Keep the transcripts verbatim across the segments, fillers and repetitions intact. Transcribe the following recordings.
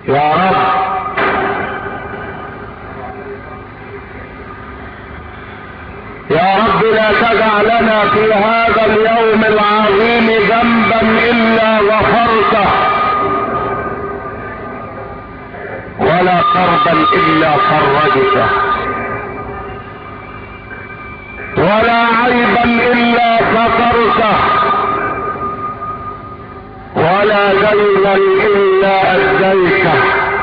يا رب يا رب لا تدع لنا في هذا اليوم العظيم ذنبا الا غفرته، ولا كربا الا فرجته، ولا عيبا الا سترته، ولا دينا الا اديته،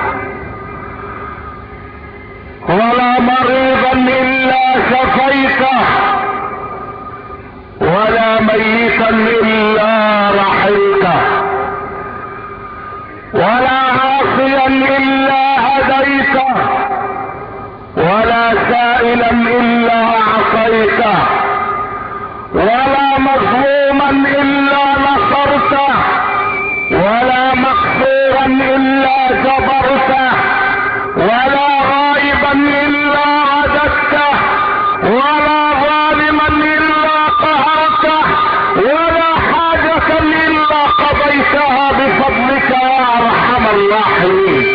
ولا مريضا الا شفيته، ولا ميتا الا رحمته، ولا عاصيا الا هديته، ولا سائلا الا اعطيته، ولا مظلوما الا نصرته، ولا مكسورا الا جبرته، ولا غائبا الا عددته، ولا ظالما الا قهرته، ولا حاجة الا قضيتها بفضلك يا ارحم الراحمين.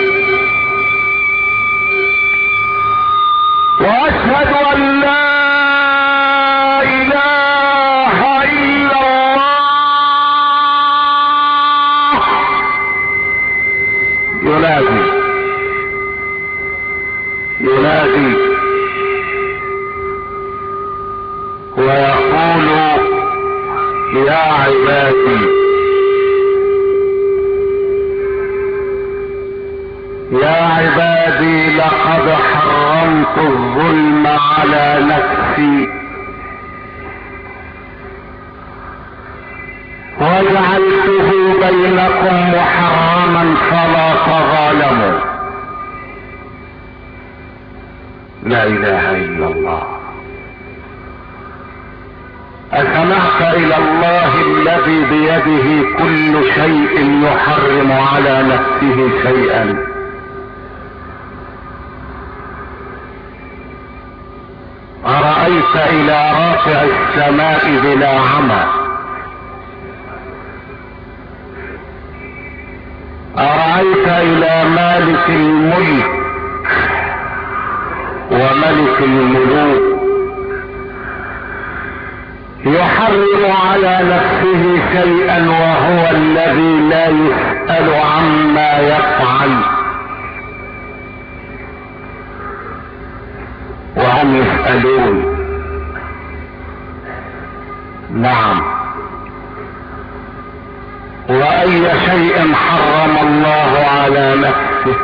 واشهد ان لا اله الا الله ينادي ينادي ويقول يا عبادي يا عبادي لقد حرمت الظلم على نفسي وجعلته بينكم محرما فلا تظالموا. لا اله الا الله. اسمعت الى الله الذي بيده كل شيء يحرم على نفسه شيئا، أرأيت إلى رافع السماء بلا عمى، أرأيت إلى مالك الملك وملك الملوك يحرم على نفسه شيئا وهو الذي لا يسأل عما يفعل وهم يسألون. نعم. وأي شيء حرم الله على نفسه؟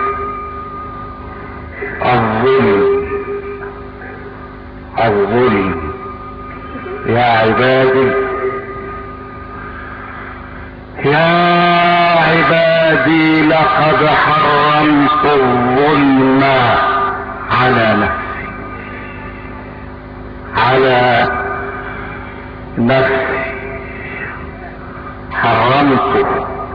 الظلم. الظلم. يا عبادي يا عبادي لقد حرمت الظلم على نفسي على نفسي حرمته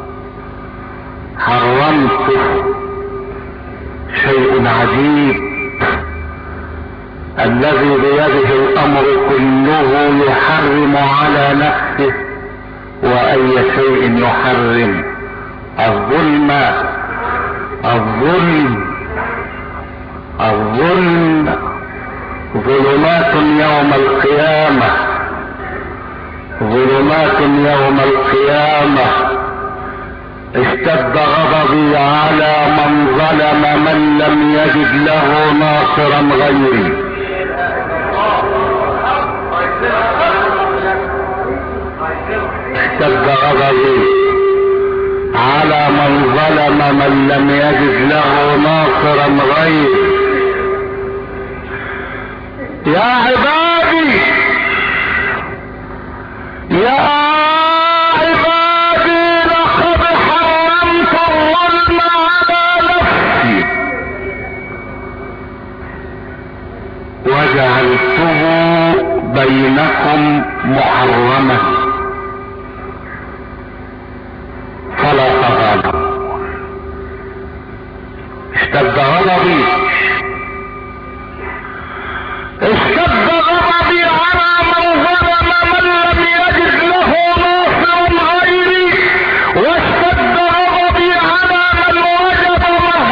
حرمته شيء عجيب. الذي بيده الامر كله يحرم على نفسه، واي شيء يحرم؟ الظلم. الظلم الظلم ظلمات يوم القيامة، ظلمات يوم القيامة. اشتد غضبي على من ظلم من لم يجد له ناصرا غيري. اشتد غضبي على من ظلم من لم يجد له ناصرا غيري. يا عبادي يا عبادي لقد حرمت الظلم على نفسي وجعلته بينكم محرما فلا تظالموا. اشتد غضبي اشتد غضبي على من ظلم من لم يجد له ناصر غيري، واشتد غضبي على من وجد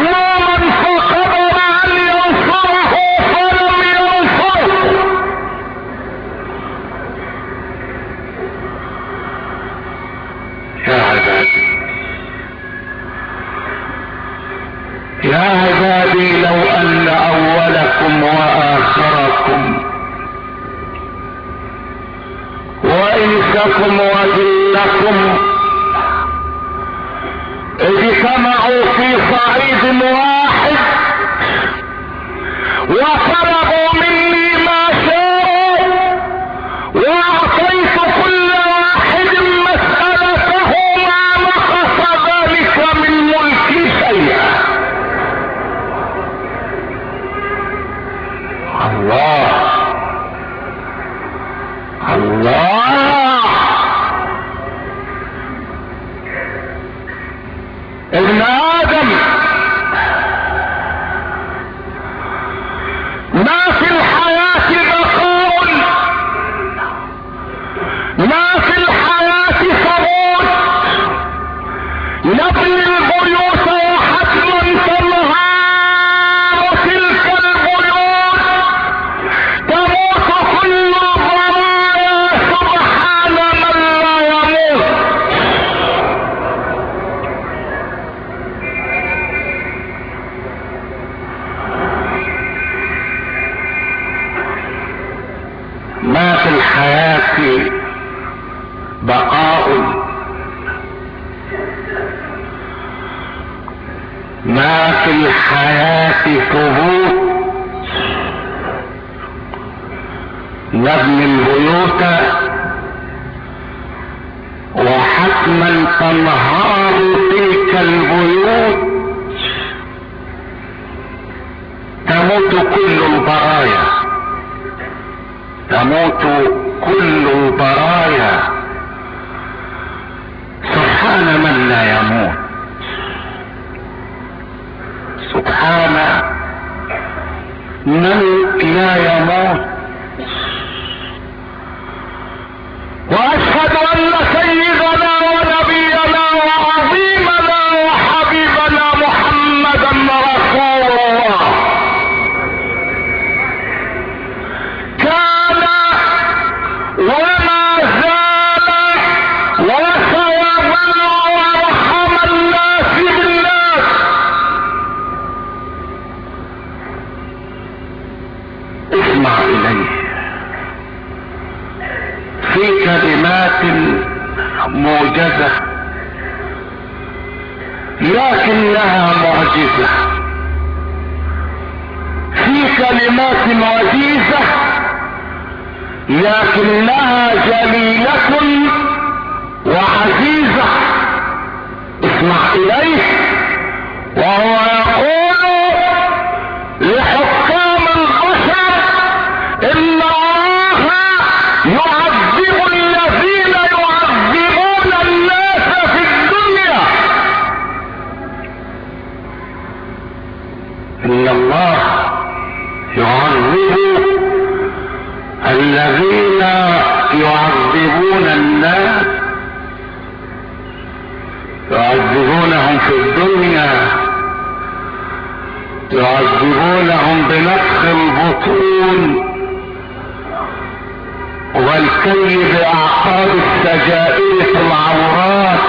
يا عبادي لو ان اولكم واخركم وانسكم وجنكم اجتمعوا في صعيد واحد وطلبوا مني ما شاءوا واعطيت كل واحد مسألته ما نقص ذلك من ملكي شيئا. الله الله. ابن آدم ما في الحياة بقاء، ما في الحياة ثبوت. نبني البيوت وحتما تنهار تلك البيوت، تموت كل الضرايا سبحان من لا يموت. ما في الحياة بقاء، ما في الحياة ثبوت. نبني البيوت وحتما تنهار تلك البيوت، تموت كل البرايا، تموت كل البرايا سبحان من لا يموت، سبحان من لا يموت. واشهد ان سيدنا ونبينا وعظيمنا وحبيبنا محمدا رسول الله كان وما زال وسيظل ارحم الناس بالناس. اسمع اليه في كلمات موجزة لكنها معجزة، في كلمات وجيزة لكنها جليلة وعزيزة. اسمع اليه وهو يقول لحكام البشر ان الله يعذب الذين يعذبون الناس في الدنيا. ان الله يعذب الذين يعذبون الناس، يعذبونهم في الدنيا، يعذبونهم بنفخ البطون والكي باعقاب السجائر في العورات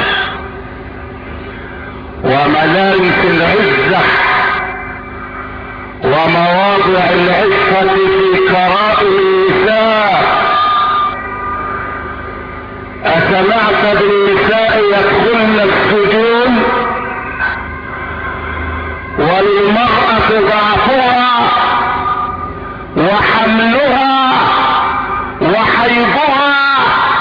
وملابس العزة ومواضع العفة في كرائم النساء. أسمعت بالنساء يدخلن السجون وللمرأة ضعفها وحملها وحيضها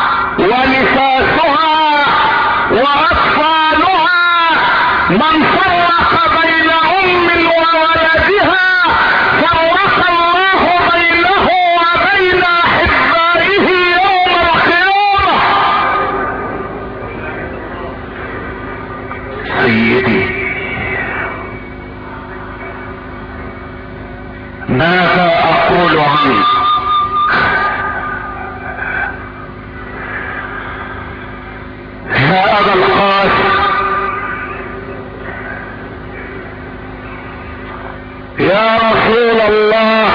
ونفاسها واطفالها، من فرق بين ام وولدها فرق الله بينه وبين احبائه يوم القيامة. سيدي ماذا اقول عنك؟ يا ابا القاسم، يا رسول الله،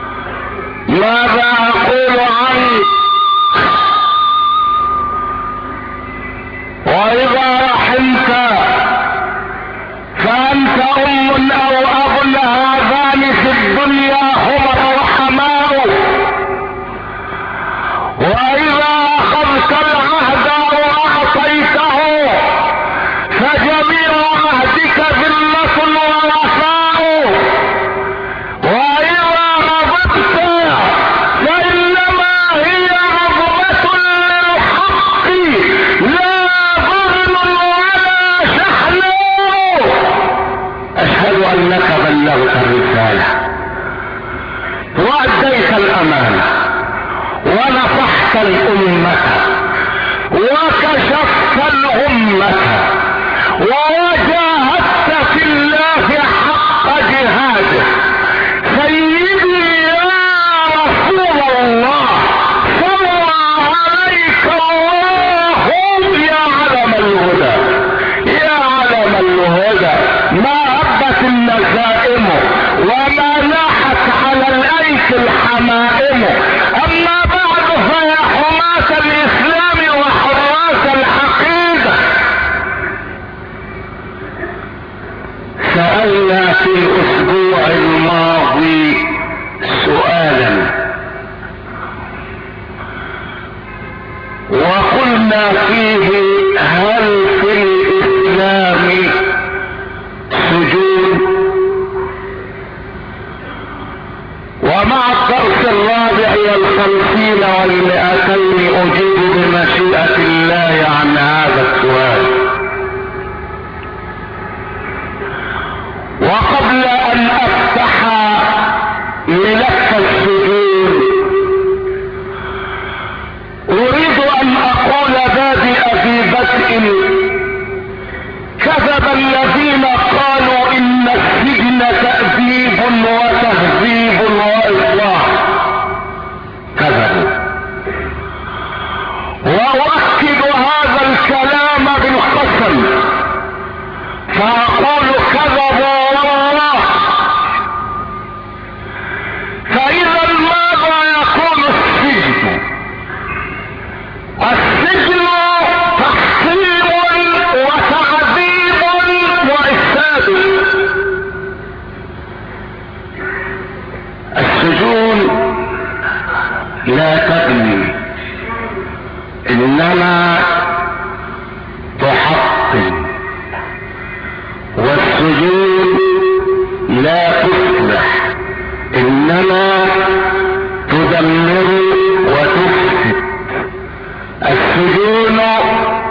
ماذا اقول عنك؟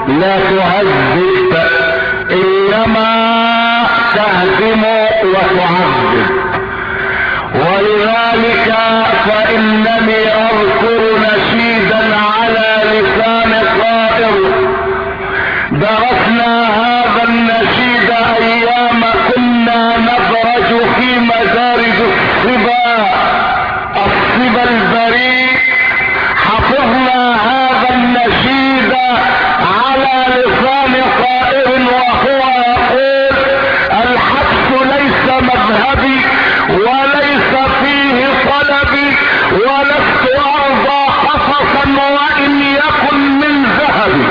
لا تهذب، انما تهدم وتعذب. ولذلك فانني اذكر نشيدا على لسان طائر درسنا هذا النشيد ايام كنا ندرج في مدارج الصبا الصبا البريء. حفظنا هذا النشيد على لسان طائر وهو يقول: الحبس ليس مذهبي وليس فيه طلبي، ولست ارضى قصصا وان يكن من ذهبي.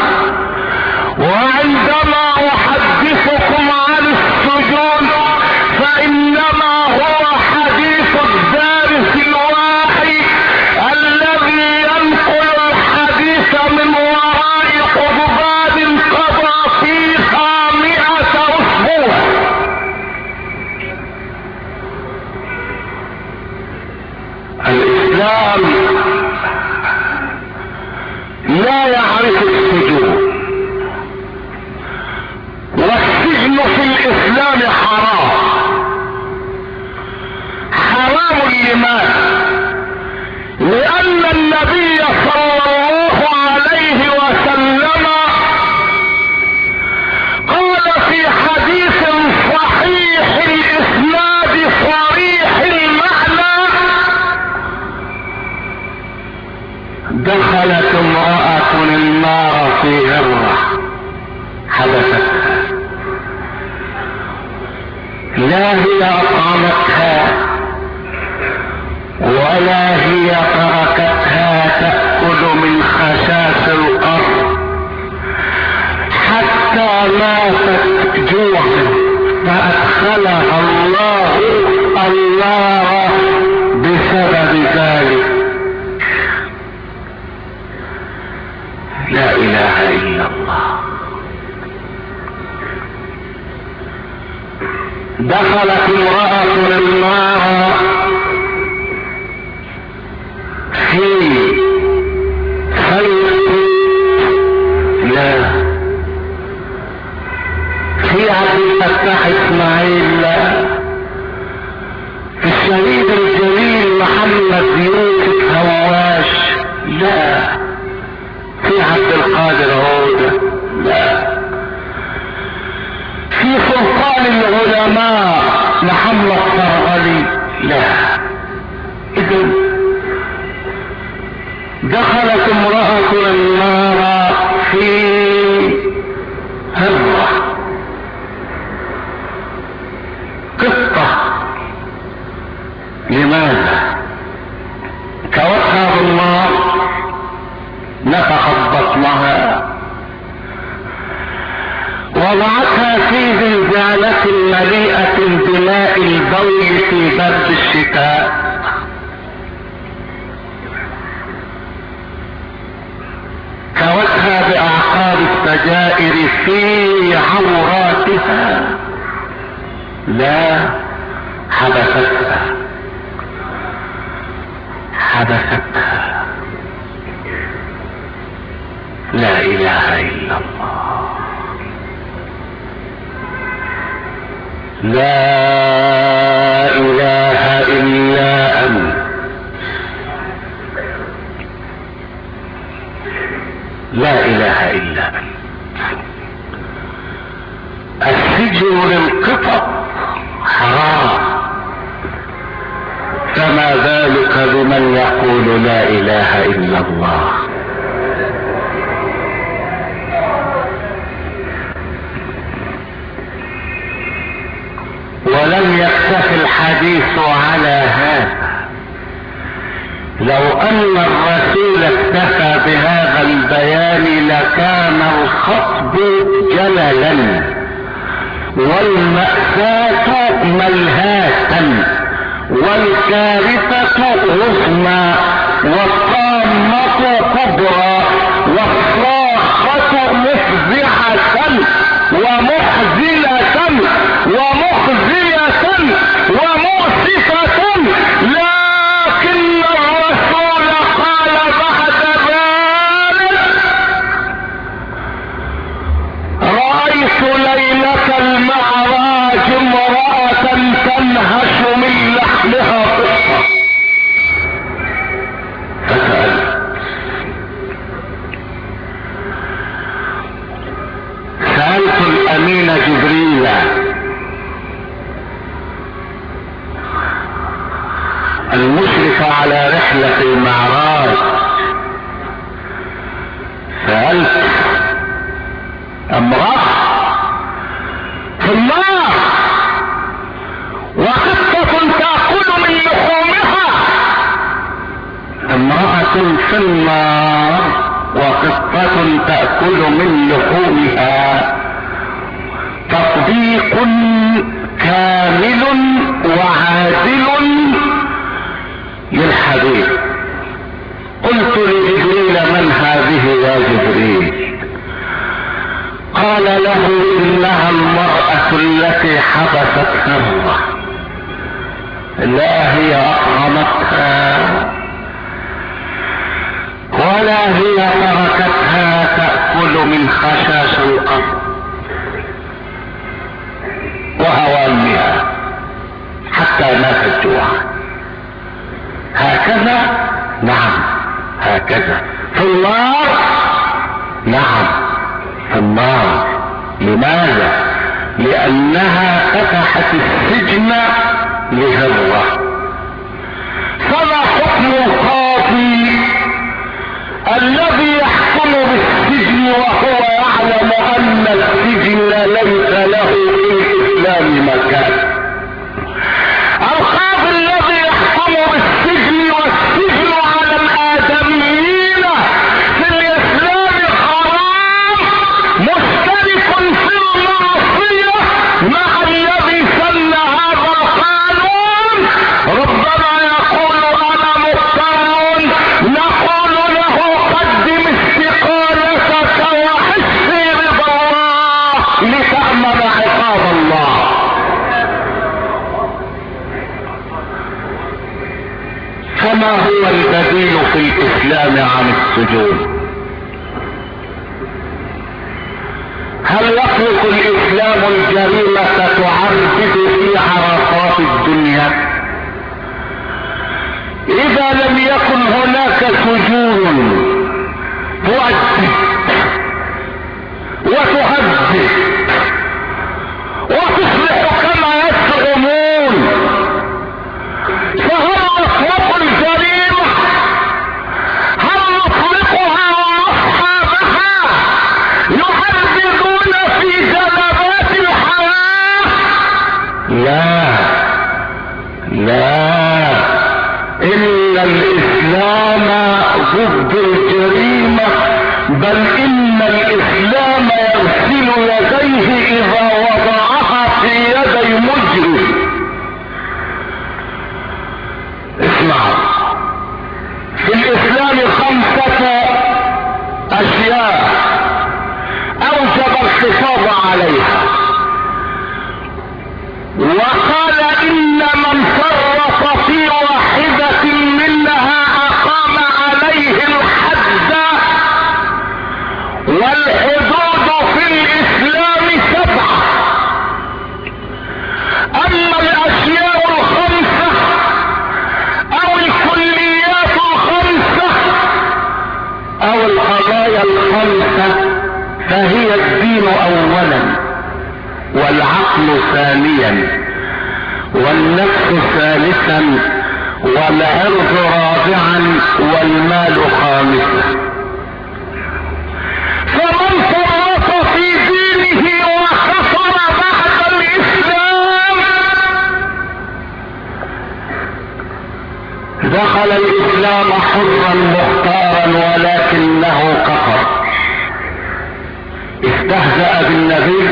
وعندما احدثكم عن السجون فانما هو حديث الدارس الواعي الذي ينقل الحديث من وراء قضبان قضى فيها مئة اسبوع. الاسلام لا يعرف السجون، والسجن في الاسلام حرام. حرام لماذا؟ لان النبي صلى الله عليه وسلم قال في حديث صحيح الاسناد صريح المعنى: دخلت امرأة النار في هرة حبستها، لا هي اطعمتها ولا هي تركتها تأكل من خشاش الارض حتى ماتت جوعا، فادخلها الله النار بسبب ذلك. لا اله الا الله. دخلت امرأة النار في خلق لا في عبد الفتاح اسماعيل، لا في الشهيد الجليل محمد يوسف هواش، لا في عبد القادر عودة، لا في سلطان العلماء محمد فرغلي، لا. اذن دخلت امرأة النار في هرة قطة. لماذا؟ كوتها بالنار، نفخت بطنها، وضعتها في زنزانة مليئة بماء البول في برد الشتاء. كوتها بأعقاب السجائر في عوراتها، لا حبستها حبستها. لا اله الا الله. لا اله الا انت. لا اله الا انت. السجن للقطط حرام، فما ذلك بمن يقول لا اله الا الله. ولم يكتف الحديث على هذا. لو ان الرسول اكتفى بهذا البيان لكان الخطب جللا والمأساة ملهاة والكارثة عظمى والطامة كبرى والصاخة مفزعة ومحزنة ومخزية ومؤسفة، لكن الرسول قال بعد ذلك: سألت الامين جبريل المشرف على رحلة المعراج، سألت امرأة في النار وقطة تأكل من لحومها، امرأة في النار وقطة تأكل من لحومها، تطبيق كامل وعادل للحديث. قلت لجبريل من هذه يا جبريل؟ قال له انها المرأة التي حبستها الله، لا هي اطعمتها ولا هي تركتها تأكل من خشاش الارض وهوامها حتى ماتت جوعا. هكذا؟ نعم هكذا. في النار؟ نعم في النار. لماذا؟ لانها فتحت السجن لهرة. فما حكم القاضي الذي يحكم بالسجن وهو يعلم ان السجن ليس له في الاسلام مكان؟ القاضي الذي يحكم بالسجن والسجن على الادميين في الاسلام حرام، مشترك في المعصية مع الذي سن هذا القانون. ربما يقول انا مضطر، نقول له قدم استقالتك وحسي رضا الله لتأمن عقاب الله. فما هو البديل في الاسلام عن السجون؟ هل يطلق الاسلام الجريمة تعرض في عرصات الدنيا؟ اذا لم يكن هناك سجون تؤدب وتهذب وتصبح كما يزعمون، فهل نطلق الجريمة؟ هل نطلقها واصحابها يهددون في جنبات الحياة؟ لا لا، ان الاسلام ضد الجريمة، بل ان الاسلام يغسل يديه اذا وضعها في يدي مجرم. اسمعوا، في الاسلام خمسة اشياء اوجب الحفاظ عليها، وقال ان من فرط في واحدة منها اقام عليه الحد، والحدود في الاسلام سبعة. اما الاشياء الخمسة او الكليات الخمسة او القضايا الخمسة فهي الدين اولا، والعقل ثانيا، والنفس ثالثا، والعرض رابعا، والمال خامسا. فمن فرط في دينه وكفر بعد الاسلام دخل الاسلام حرا مختارا ولكنه كفر. استهزأ بالنبي،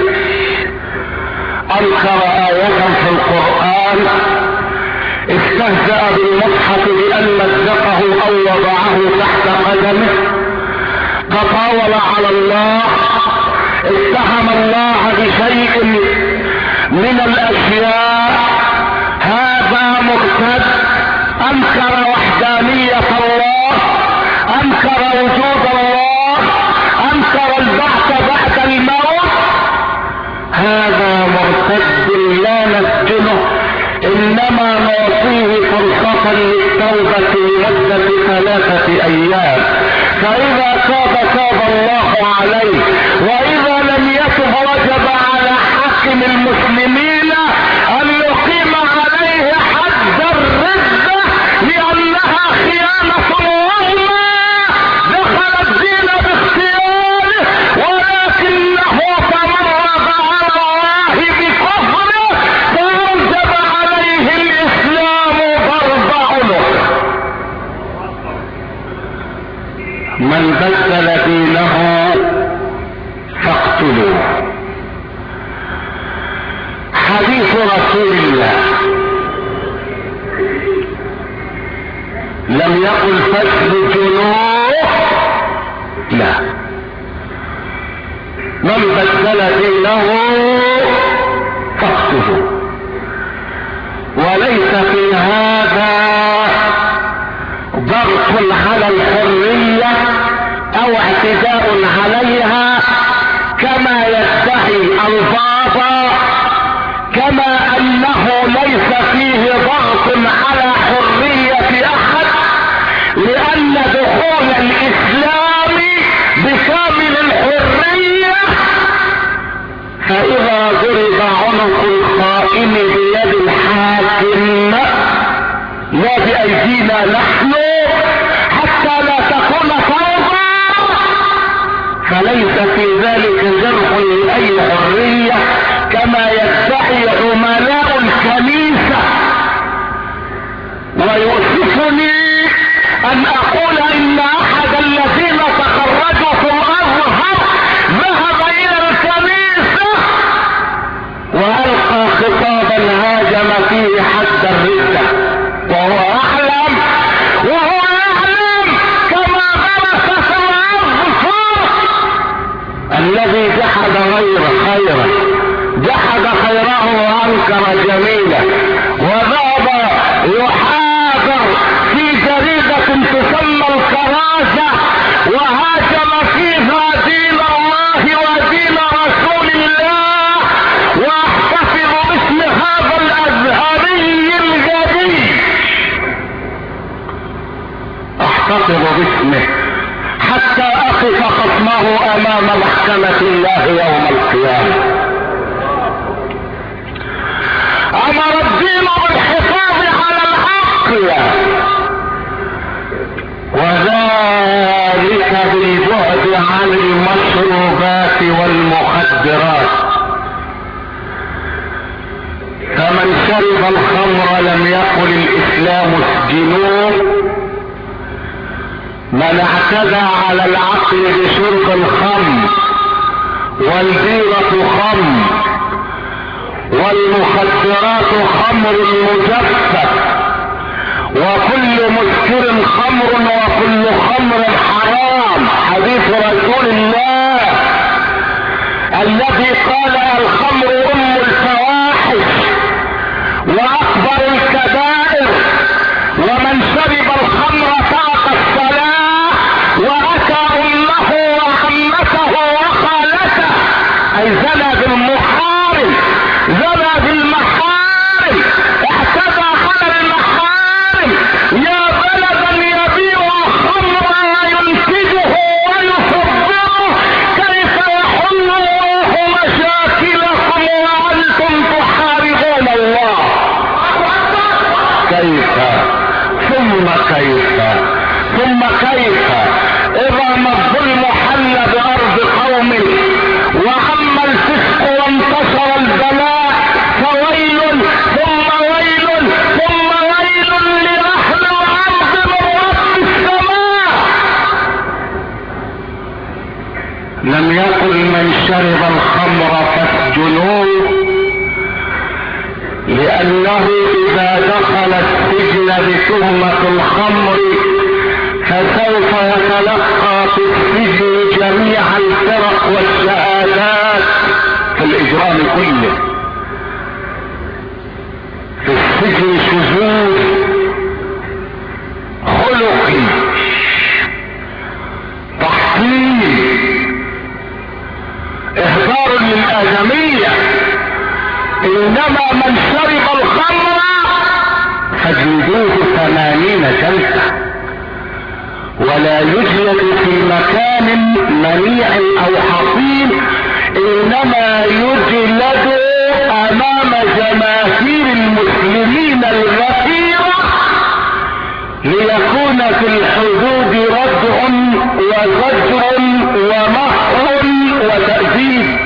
انكر آية في القرآن، استهزأ بالمصحف بأن مزقه او وضعه تحت قدمه، تطاول على الله، اتهم الله بشيء من الاشياء، هذا مرتد، انكر وحدانية الله، انكر وجود الله، انكر البعث بعد الموت، هذا مرتد لا نسجنه، انما نعطيه فرصة للتوبة لمدة ثلاثة ايام، فاذا تاب تاب الله عليه، واذا لم يتب حديث رسول الله لم يقل فاسجنوه، لا، من بدل دينه فاقتلوه. وليس في هذا ضغط على الحرية او اعتداء عليها كما يدعي البعض، كما انه ليس فيه ضغط على حرية احد، لان دخول الاسلام بكامل الحرية، فاذا ضرب عنق القائم بيد الحاكم لا بايدينا نحن حتى لا تكون فوضى، فليس في ذلك جرح لاي حرية كما يدعي عملاء الكنيسة. ويؤسفني ان اقول ان احد الذين تخرجوا في الازهر ذهب الى الكنيسة والقى خطابا هاجم فيه حد الردة، وهو اعلم وهو يعلم كما غرس في الازهر الذي جحد غيره خيره، جحد خيره وانكر جميله، وذهب يحاضر في جريدة تسمى الكرازة وهاجم فيها دين الله ودين رسول الله، واحتفظ باسم هذا الازهري الجديد، احتفظ باسمه حتى اقف خصمه امام محكمة الله يوم القيامة. امر الدين بالحفاظ على العقل، وذلك بالبعد عن المشروبات والمخدرات. فمن شرب الخمر لم يقل الاسلام اسجنوه، من اعتدى على العقل بشرب الخمر والبيرة خمر والمخدرات خمر مجفف، وكل مسكر خمر وكل خمر حرام، حديث رسول الله الذي قال الخمر ام الفواحش واكبر الكبائر، ومن شرب الخمر ترك الصلاة واتى امه وعمته وخالته، اي زنى بالمحارم، زنى بالمحارم، اعتدى على المحارم. يا بلدا يبيع الخمر وينتجه ويصدره، كيف يحل الله مشاكلكم وانتم تحاربون الله؟ كيف ثم كيف ثم كيف اذا ما الظلم حل بارض قوم وعم الفسق وانتشر البلاء، فويل ثم ويل ثم ويل لأهل الارض من رب السماء. لم يقل من شرب الخمر فاسجنوه، لانه اذا دخل السجن بتهمة الخمر فسوف يتلقى في السجن جميع الفرق والشهادات في الاجرام كله، في السجن شذوذ خلقي، تحطيم، اهدار للادمية. انما من شرب الخمر فاجلدوه ثمانين جلدة، ولا يجلد في مكان منيع او حصين، انما يجلد امام جماهير المسلمين الغفيرة، ليكون في الحدود ردع وزجر ومهر وتأديب.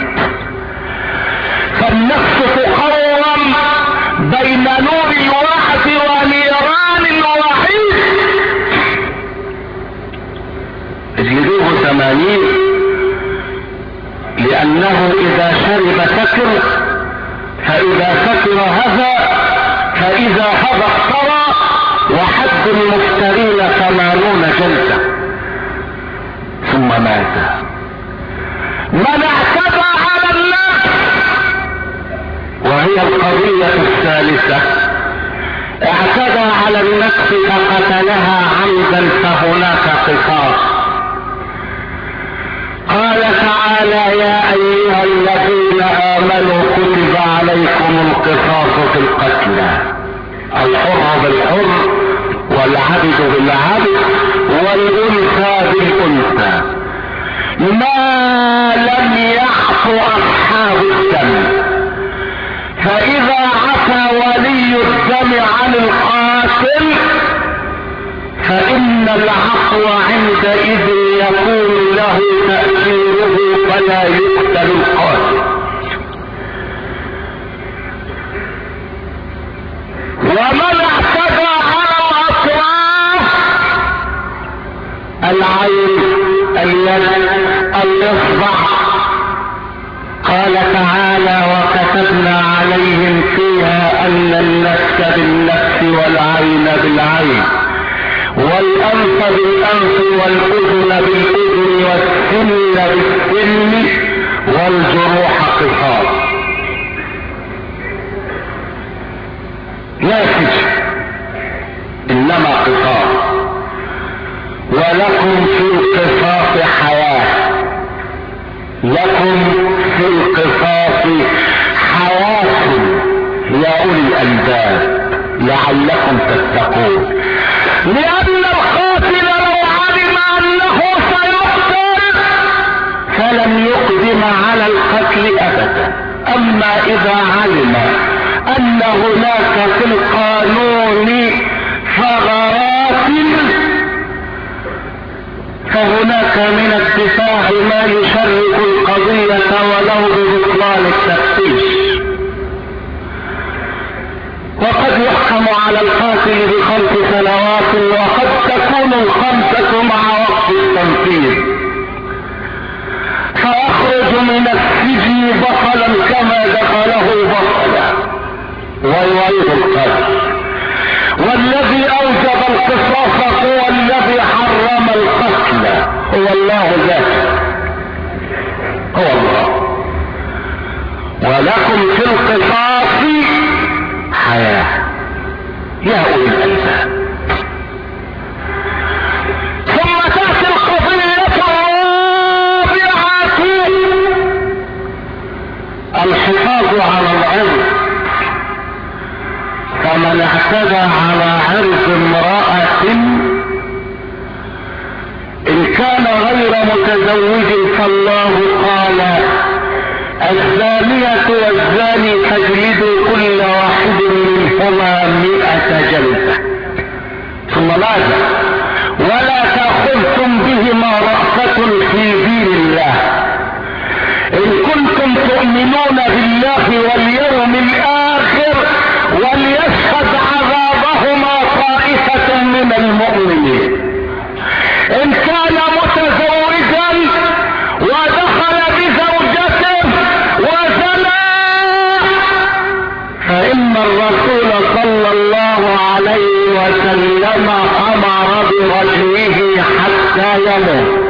فالنفس تقوم بين نور الوعد ونيران الوعيد. اجلدوه ثمانين لانه اذا شرب سكر، فاذا سكر هذا، فاذا هذا افترى، وحد المفترين ثمانون جلدة. ثم مات. من اعتدى على النفس، وهي القضية الثالثة، اعتدى على النفس فقتلها عمدا فهناك قصاص. قال تعالى: يا ايها الذين امنوا كتب عليكم القصاص في القتلى، الحر بالحر والعبد بالعبد والانثى بالانثى، ما لم يعفو اصحاب الدم. فاذا عفى ولي الدم عن القاتل فان العفو عندئذ يكون له تأثيره فلا يقتل القاتل. ومن اعتدى على الاطراف، العين، اليد، الاصبع، قال تعالى: وكتبنا عليهم فيها ان النفس بالنفس والعين بالعين والانف بالانف والاذن بالاذن والسن بالسن والجروح قصاص. لا سجن انما قصاص. ولكم في القصاص حياة، لكم في القصاص حياة يا اولي الالباب لعلكم تتقون. لان القاتل لو علم انه سيقتل فلم يقدم على القتل ابدا. اما اذا علم ان هناك في القانون ثغرات فهناك من الدفاع ما يشرك القضية ولو ببطلان التفتيش. وقد يحكم على القاتل بخمس سنوات وقد تكون الخمسة مع وقت التنفيذ، فيخرج من السجن بطلا كما دخله بطلا ويعيد القتل. والذي اوجب القصاص هو الذي حرم القتل، هو الله ذاته، هو الله. ولكم في القصاص حياة يا اولي الالباب. ثم تاتي القضية الرابعة، الحفاظ على العرض. فمن اعتدى على عرض امرأة ان كان غير متزوج فالله قال: الزانية والزاني فاجلدوا كل واحد منهما مئة جلدة. ثم ماذا؟ ولا تأخذكم بهما رأفة في دين الله ان كنتم تؤمنون بالله واليوم الاخر وليشهد عذابهما طائفة من المؤمنين. ان كان متزوجا ودخل بزوجته وزنى فإن الرسول صلى الله عليه وسلم أمر برجمه حتى يموت،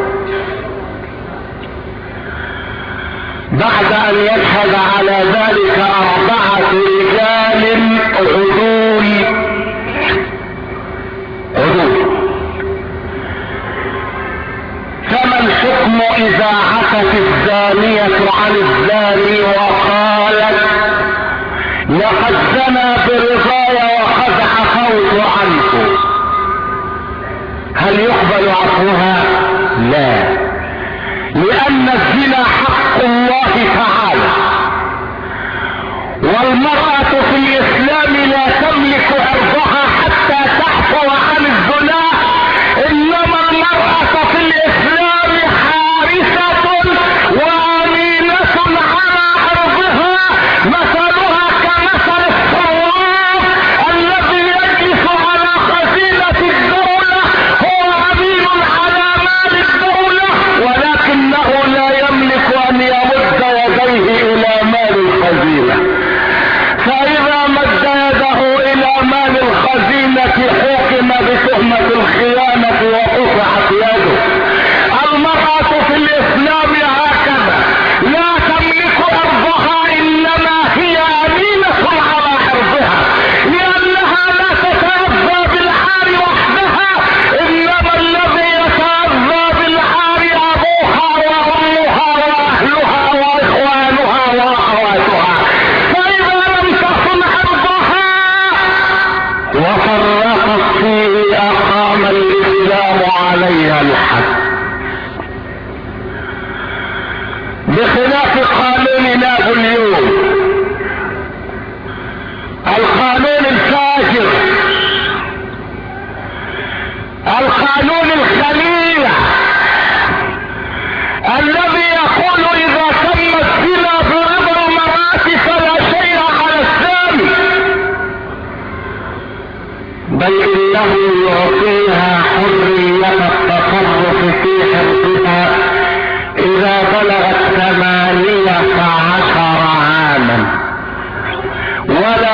بعد أن يشهد على ذلك أربعة رجال عدول عدول. فما الحكم إذا عفت الزانية عن الزاني وقالت: لقد زنى برضاي وقد عفوت عنه؟ هل يقبل عفوها؟ لا، لأن الزنا حق الله تعالى، والمرأة في الإسلام لا تملك عرضها حتى تعفو عن الزنا، إنما المرأة في الإسلام حارسة وأمينة على عرضها، مثلها كمثل الصواف الذي يجلس على خزينة الدولة، هو أمين على مال الدولة ولكنه لا يملك أن يمد يديه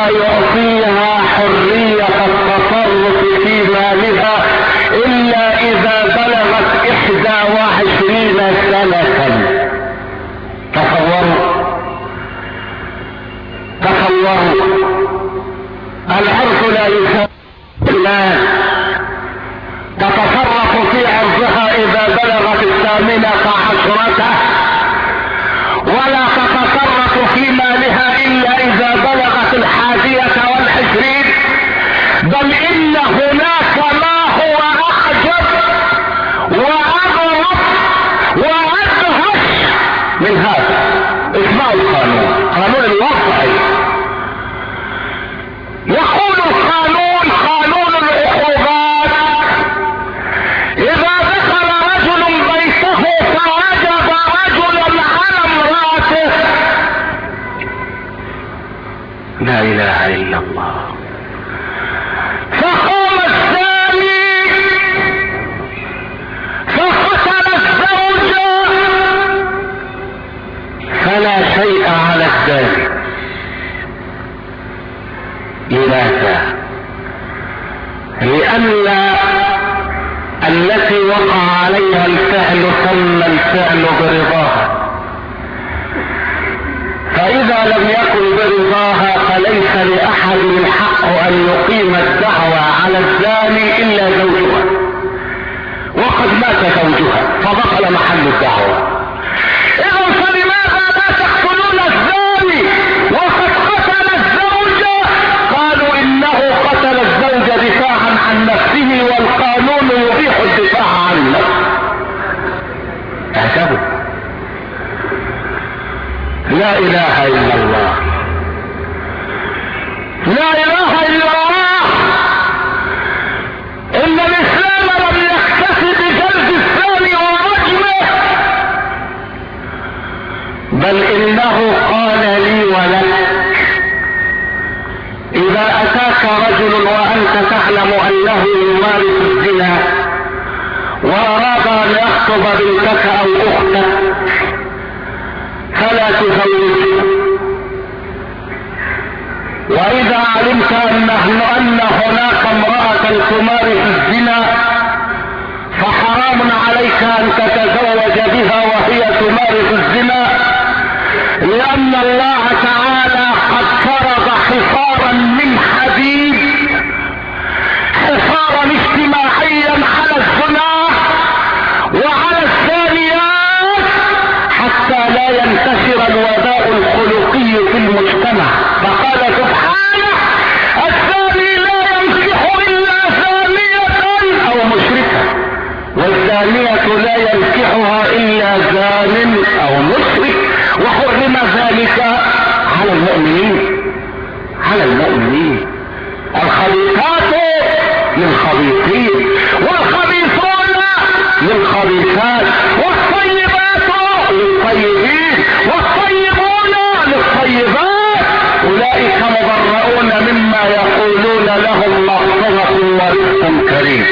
لا يعطيها حرية التصرف في مالها الا اذا بلغت احدى وعشرين سنة. تصوروا تصوروا العرف لا يساوي المال. تتصرف في عرضها اذا بلغت الثامنة عشرة، ولا تتصرف في مالها الا اذا بلغت الحادية والعشرين. بل ان هناك ما هو اعجب واغرب وادهش من هذا. اسمعوا القانون، قانون الوضعي. يقول القانون، قانون العقوبات: اذا دخل رجل بيته فوجد رجلا على امراته. لا اله الا الله. فقام الزاني فقتل الزوجة، فلا شيء على الزاني. لماذا؟ لأن التي وقع عليها الفعل تم الفعل برضاها، فإذا لم يكن برضاها فليس لأحد الحق أن يقيم الدعوى على الزاني إلا زوجها، وقد مات زوجها فبطل محل الدعوى. إذن فلماذا لا تقتلون الزاني وقد قتل الزوجة؟ قالوا إنه قتل الزوجة دفاعا عن نفسه، والقانون يبيح الدفاع عن نفسه. اعتبروا. لا اله الا الله، لا اله الا الله. ان الاسلام لم يكتف بجلد الثاني ورجمه، بل انه قال لي ولك: اذا اتاك رجل وانت تعلم انه يمارس الزنا واراد ان يخطب بنتك او اختك فلا تزوجه، واذا علمت انه ان هناك امرأة تمارس الزنا فحرام عليك ان تتزوج بها وهي تمارس الزنا، لان الله تعالى قد فرض حصارا من حديد، حصارا اجتماعيا على الزنا وعلى الزانيات حتى لا ينتشر الوباء الخلقي في المجتمع. فقال سبحانه: الزاني لا ينكح الا زانية او مشركة، والزانية لا ينكحها الا زان او مشرك، وحرم ذلك على المؤمنين. على المؤمنين. الخبيثات للخبيثين والخبيثون للخبيثات والطيبات للطيبين والطيبون للطيبات، اولئك مبرؤون مما يقولون، لهم مغفرة ورزق كريم.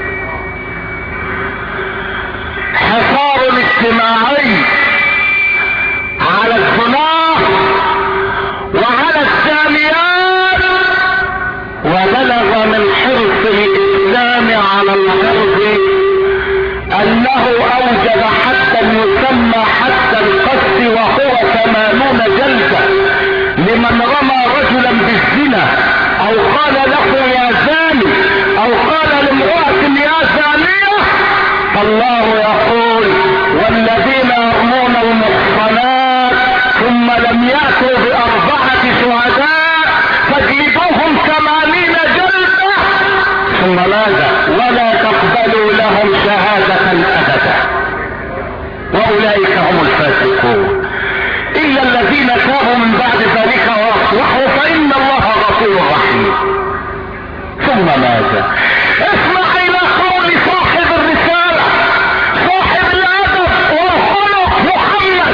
حصار اجتماعي على الزنا وعلى الزانيات، وبلغ من حرص الاسلام على الغرب انه اوجد حتى يسمى حتى القذف، وهو ثمانون جلدة لمن رمى رجلا بالزنا او قال له يا زاني او قال لامرأة يا زانية. فالله يقول: والذين يرمون المحصنات ثم لم يأتوا بأربعة شهداء فاجلدوهم ثمانين جلدة، ثم ماذا؟ ولا تقبلوا لهم شهادة أبدا، وأولئك هم الفاسقون، إلا الذين تابوا من بعد ذلك وأصلحوا فإن الله غفور رحيم. ثم ماذا؟ اسمع إلى قول صاحب الرسالة، صاحب الأدب والخلق، محمد،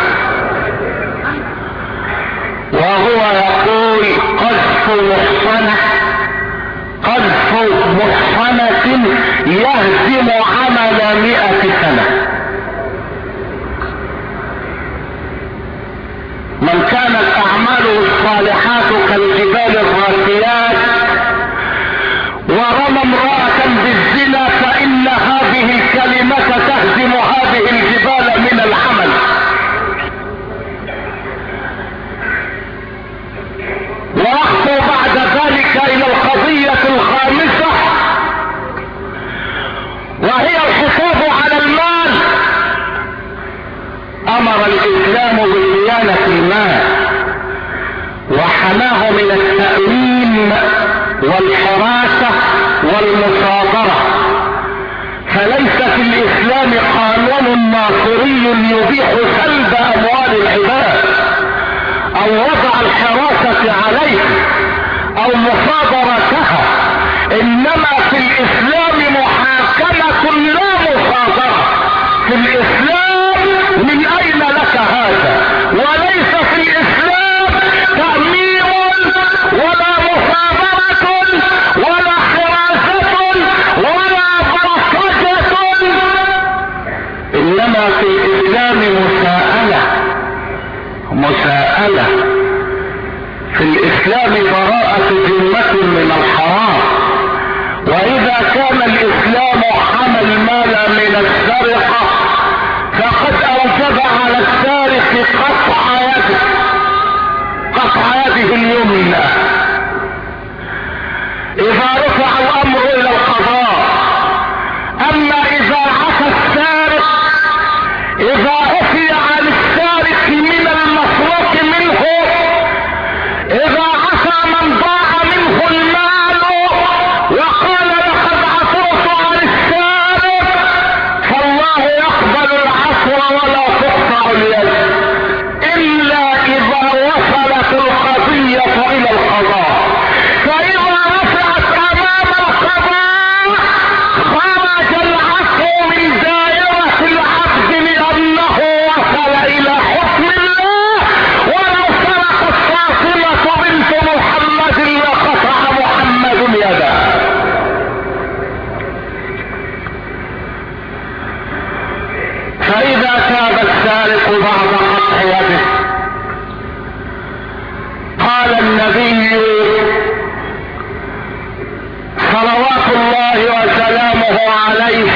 وهو يقول: قذف محصنة قذف محصنة يهزم عمل مئة سنة. من كانت اعماله الصالحات كالجبال والحراسة والمصادرة. فليس في الاسلام قانون ناصري يبيح سلب اموال العباد او وضع الحراسة عليه او مصادرتها، انما في الاسلام محاكمة لا مصادرة. في الاسلام من اين لك هذا؟ وليس في الاسلام تأمين ولا مصادرة ولا حراسة ولا برصجة، انما في الاسلام مساءلة. مساءلة في الاسلام براءة ذمة من الحرام. واذا كان الاسلام حمى المال من السرقة فقد اوجب على السارق قطع يده، قطع يده اليمنى اذا رفع الامر الى القضاء. اما اذا عفى السارق، اذا عفي عن السارق من المسروق منه، اذا عفى من ضاع منه المال وقال لقد عفوت عن السارق، فالله يقبل العفو ولا تقطع اليد، الا اذا وصلت القضية الى القضاء. فاذا رفعت امام القضاء خرج العفو من دائرة العبد لانه وصل الى حكم الله. ولو سرقت فاطمة بنت محمد لقطع محمد يده. فاذا تاب السارق بعد قطع يده، قال النبي صلوات الله وسلامه عليه: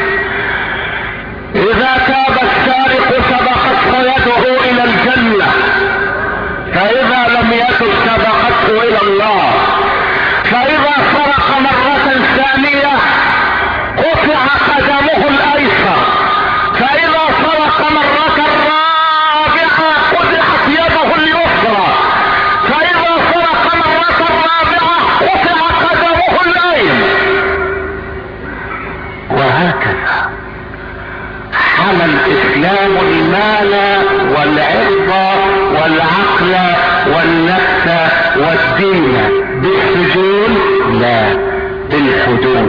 اذا تاب السارق سبقته يده الى الجنة، فاذا لم يتب سبقته الى الله. فاذا سرق مرة ثانية قطع قدمه الايسر، فاذا سرق مرة رابعة قطعت يده اليسرى، فاذا سرق مرة رابعة قطع قدمه الايمن. وهكذا حمى الاسلام المال والعرض والعقل والنفس والدين بالسجون، لا بالحدود.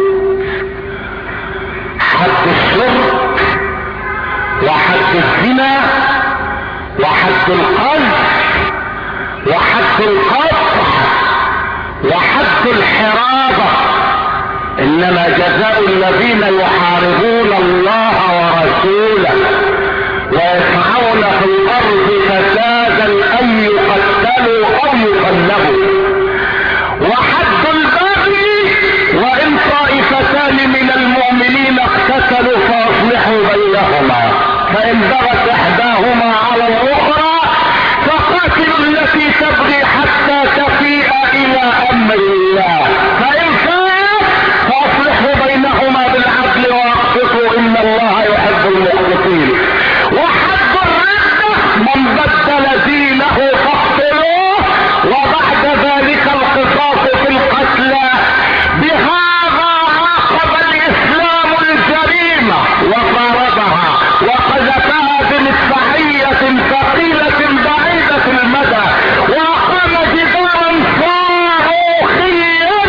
حد الشرب وحد الزنا وحد القذف وحد القطع وحد الحرابة. انما جزاء الذين يحاربون الله ورسوله ويسعون في الارض فسادا ان يقتلوا او يقلبوا. وحد البغي وان طائفتان من المؤمنين اقتتلوا فاصلحوا بينهما، فان بغت احداهما على الاخرى فقاتلوا التي تبغي حتى تفيء الى امر الله، فان فاءت فاصلحوا بينهما بالعدل واقسطوا ان الله يحب المقسطين. وحد الردة من بدل دينه فاقتلوه، وبعد ذلك القصاص في القتلى. بهذا عاقب الاسلام الجريمة وطاردها وقذفها بمدفعية ثقيلة بعيدة المدى، واقام جدارا صاروخيا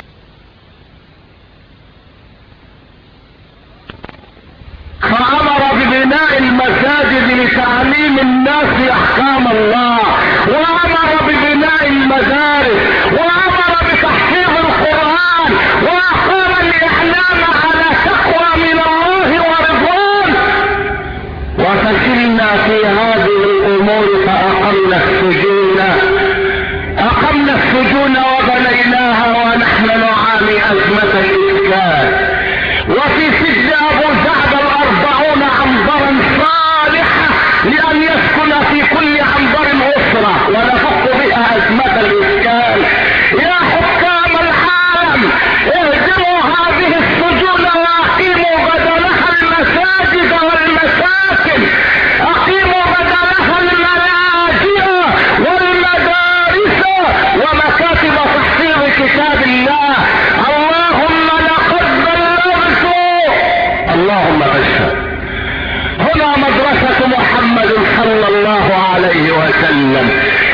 فامر ببناء المساجد لتعليم الناس احكام الله، وامر ببناء المدارس، وامر بتحفيظ القرآن، واقام الاعلام على تقوى من الله ورضوان. وفشلنا في هذه الامور فاقمنا السجون اقمنا السجون وبنيناها ونحن نعاني ازمة الاسكان. وفي سجن ابو جعد الاربعون عنبرا صالحة لان يسكن في كل عنبر اسرة ونفق بها ازمة الاسكان. يا حكام العالم اهدموا هذه السجون واقيموا بدلها المساجد والمساكن، اقيموا بدلها الملاجئ والمدارس ومكاتب تحفيظ كتاب الله. وسلم.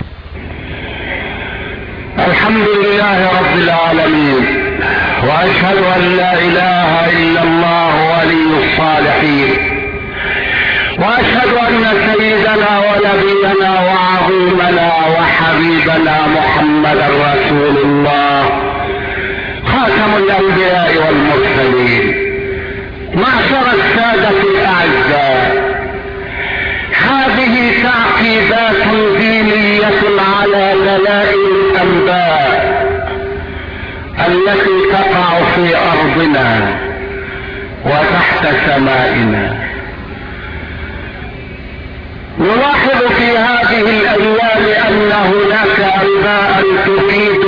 الحمد لله رب العالمين، واشهد ان لا اله الا الله ولي الصالحين، واشهد ان سيدنا ونبينا وعظيمنا وحبيبنا محمدا رسول الله خاتم الانبياء والمرسلين. معشر السادة الاعزاء، هذه تعقيبات دينية على دلائل الانباء التي تقع في ارضنا وتحت سمائنا. نلاحظ في هذه الايام ان هناك انباء تفيد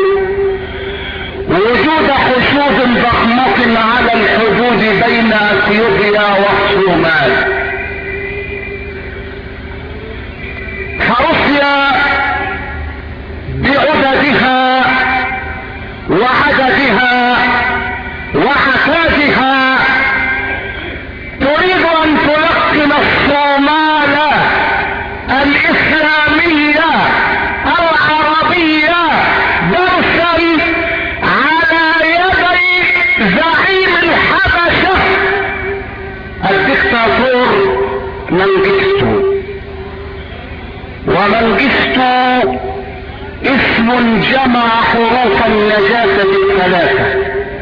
وجود حشود ضخمة على الحدود بين اثيوبيا والصومال. فروسيا بعددها وعددها وعتادها تريد ان تلقن الصومال الاسلامية العربية درسا على يدي زعيم الحبشة الدكتاتور منجستو. ومنجستو اسم جمع حروف النجاسة الثلاثة،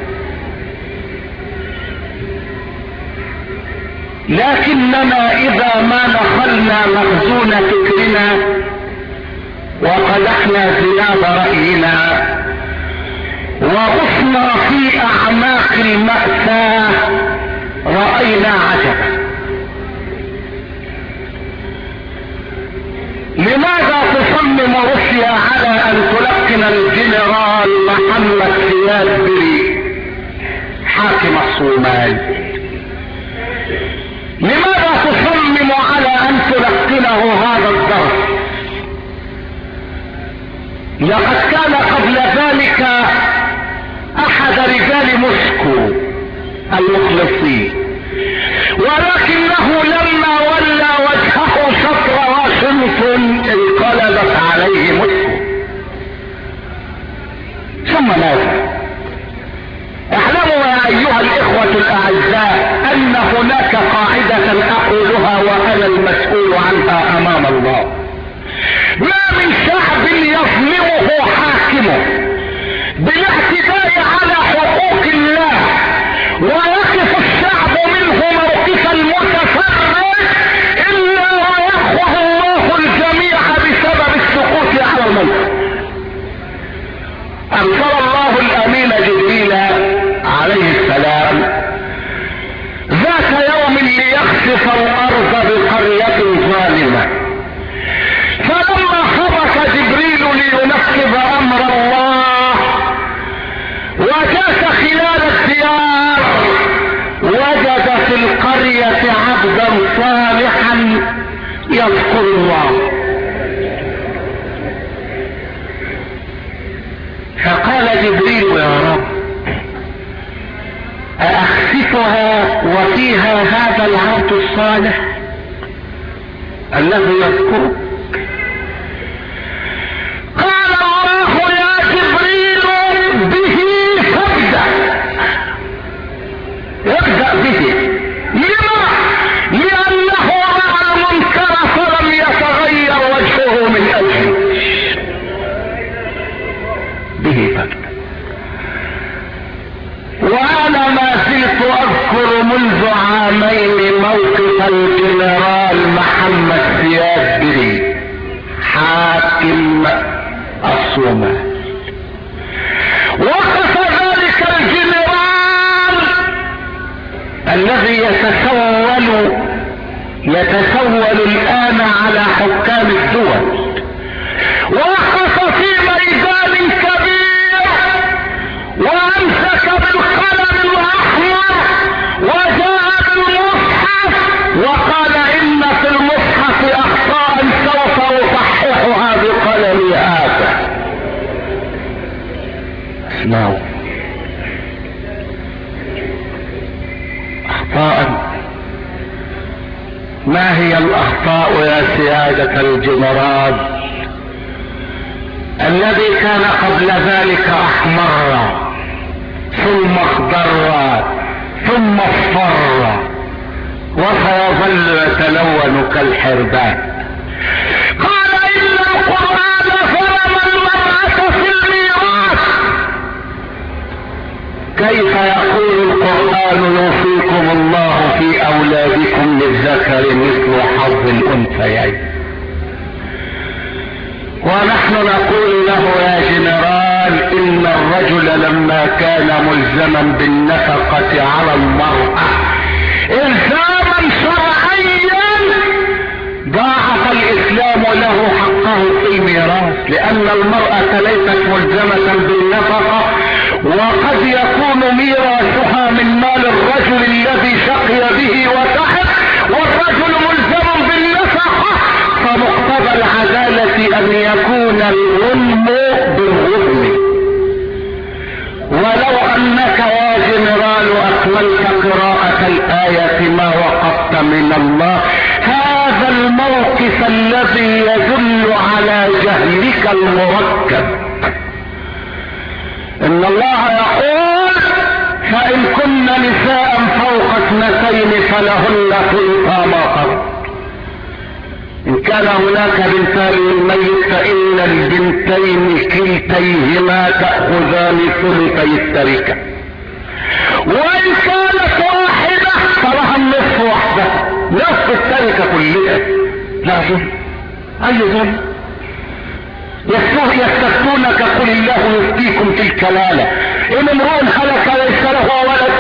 لكننا اذا ما نخلنا مخزون فكرنا وقدحنا ذناب رأينا وغصنا في اعماق المأساة رأينا عجبا. لماذا تصمم روسيا على ان تلقن الجنرال محمد سياد بري حاكم الصومال؟ لماذا تصمم على ان تلقنه هذا الدرس؟ لقد كان قبل ذلك احد رجال موسكو المخلصين، ولكنه لما ولى وجهه شطر واشنطن انقلبت عليه موسكو. ثم ماذا؟ اعلموا يا ايها الاخوة الاعزاء ان هناك قاعدة اقولها وانا المسؤول عنها امام الله: ما من شعب يظلمه حاكمه بالاعتداء على حقوق الله ويقف الشعب منه موقف المتفرد الا ويخوض الله الجميع بسبب السقوط على الملك. ارسل الله الامين جبريل عليه السلام ذات يوم ليخسف الارض بقرية ظالمة، فلما خرج جبريل لينفذ امر الله وجاء خلال الديار وجد في القرية عبدا صالحا يذكر الله، فقال جبريل: يا رب، أأخسفها وفيها هذا العبد الصالح الذي يذكرك؟ قال الله: يا جبريل به فابدأ، ابدأ به. لما؟ لأنه رأى المنكر فلم يتغير وجهه من أجله. به فابدأ. وانا ما زلت اذكر منذ عامين موقف الجنرال محمد سياد بري حاكم الصومال. وقف ذلك الجنرال الذي يتسول يتسول الان على حكام الدول، وقف في ميدان كبير وامسك بالقلم الاحمر وجاء بالمصحف وقال: ان في المصحف اخطاء سوف اصححها بقلمي هذا. اسمعوا، اخطاء. ما هي الاخطاء الاخطاء يا سيادة الجنرال الذي كان قبل ذلك احمر ثم اخضر ثم اصفر وسيظل يتلون كالحرباء. قال ان القرآن فرض المرأة في الميراث. كيف يقول القرآن يوصيكم الله في اولادكم للذكر مثل حظ الانثيين، ونحن نقول له يا جنرال ان الرجل لما كان ملزما بالنفقة على المرأة الزاما شرعيا ضاعف الاسلام له حقه في الميراث، لان المرأة ليست ملزمة بالنفقة وقد يكون ميراثها من مال الرجل الذي شقي به وتعب، والرجل ملزم بالنفقة، فمقتضى العدالة ان يكون الغنم بالغنم. ولو انك يا جنرال اكملت قراءة الآية ما وقفت من الله، هذا الموقف الذي يدل على جهلك المركب. ان الله يقول فان كن نساء فوق اثنتين فلهن ثلثا ما ترك، ان كان هناك بنتان للميت فان البنتين كلتيهما تأخذان ثلثي التركة، وان كانت واحدة فلها النصف وحدة، نصف التركة كلها. لا ظلم، اي ظلم؟ يستفتونك قل الله يفتيكم في الكلالة، ان امرؤ هلك ليس له ولد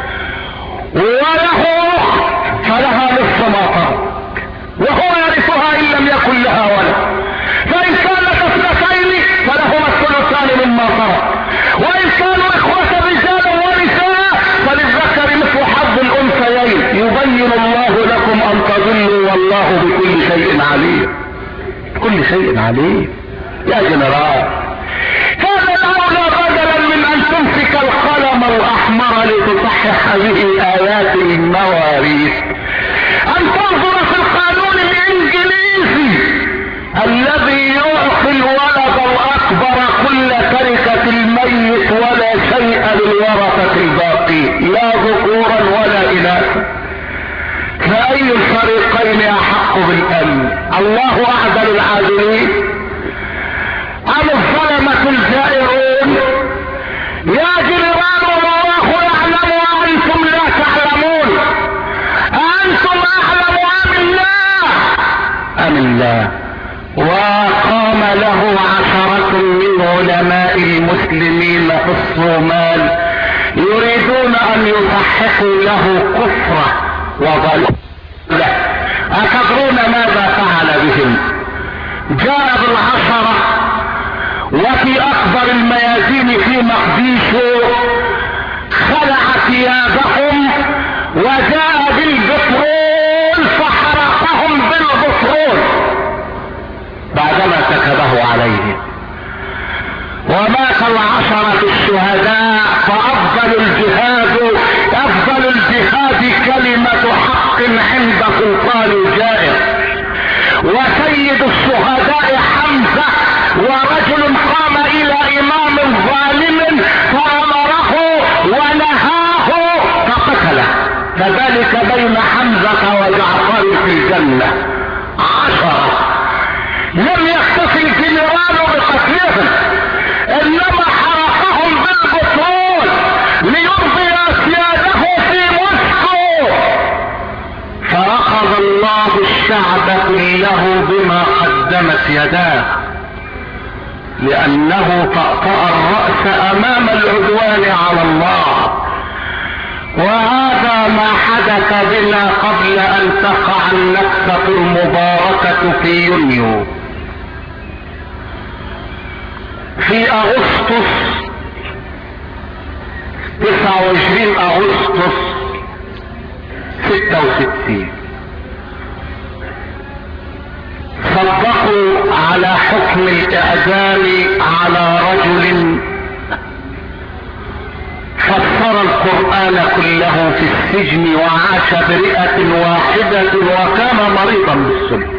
وله اخت فلها نصف ما ترك وهو يرثها ان لم يكن لها ولد، فان كانت اثنتين فلهما الثلثان مما ترك، وان كانوا اخوة رجالا ونساء فللذكر مثل حظ الانثيين. يبين الله لكم ان تضلوا والله بكل شيء عليم، بكل شيء عليم يا جنرال. كان الاولى بدلا من ان تمسك القلم الاحمر لتصحح به ايات المواريث ان تنظر في القانون الانجليزي الذي يعطي الولد الاكبر كل تركة الميت ولا شيء للورثة الباقي، لا ذكورا ولا اناثا. فاي الفريقين احق بالامن؟ الله اعدل العادلين ام الظلمة الجائرون؟ يا جنرال الله يعلم وانتم لا تعلمون، انتم اعلم ام الله؟ ام الله. وقام له عشرة من علماء المسلمين في الصومال يريدون ان يصححوا له كفره وضلاله. اتدرون ماذا فعل بهم؟ جاء بالعشرة وفي اكبر الميادين في مقديشو خلع ثيابهم وجاء بالبترول فحرقهم بالبترول بعدما سكبه عليه. ومات العشرة الشهداء. فافضل الجهاد افضل الجهاد كلمة حق عند سلطان جائر. وسيد الشهداء حمزة، ورجل قام الى امام ظالم فامره ونهاه فقتله. كذلك بين حمزة وجعفر في الجنة. عشرة لم يكتفي الجنرال بقتلهم، انما حرقهم بالبترول ليرضي اسياده في موسكو. فاخذ الله الشعب كله بما قدمت يداه، لانه طأطأ الرأس امام العدوان على الله. وهذا ما حدث بنا قبل ان تقع النكسة المباركة في يونيو. في اغسطس تسعة وعشرين اغسطس ستة وستين صدقوا على حكم الاعدام على رجل فسر القرآن كله له في السجن وعاش برئة واحدة وكان مريضا بالسم.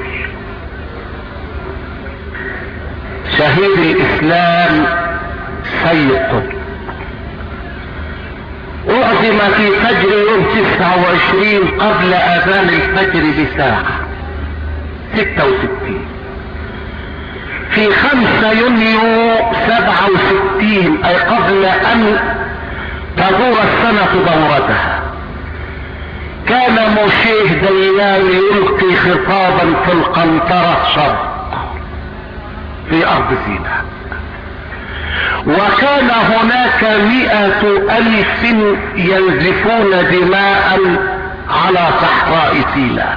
شهيد الاسلام سيد قطب اعدم في فجر يوم تسعة وعشرين قبل اذان الفجر بساعة ستة وستين في خمسة يونيو سبعة وستين اي قبل ان تدور السنة دورتها كان موشيه ديان يلقي خطابا في القنطرة شرق في ارض سيناء، وكان هناك مئة الف ينزفون دماء على صحراء سيناء،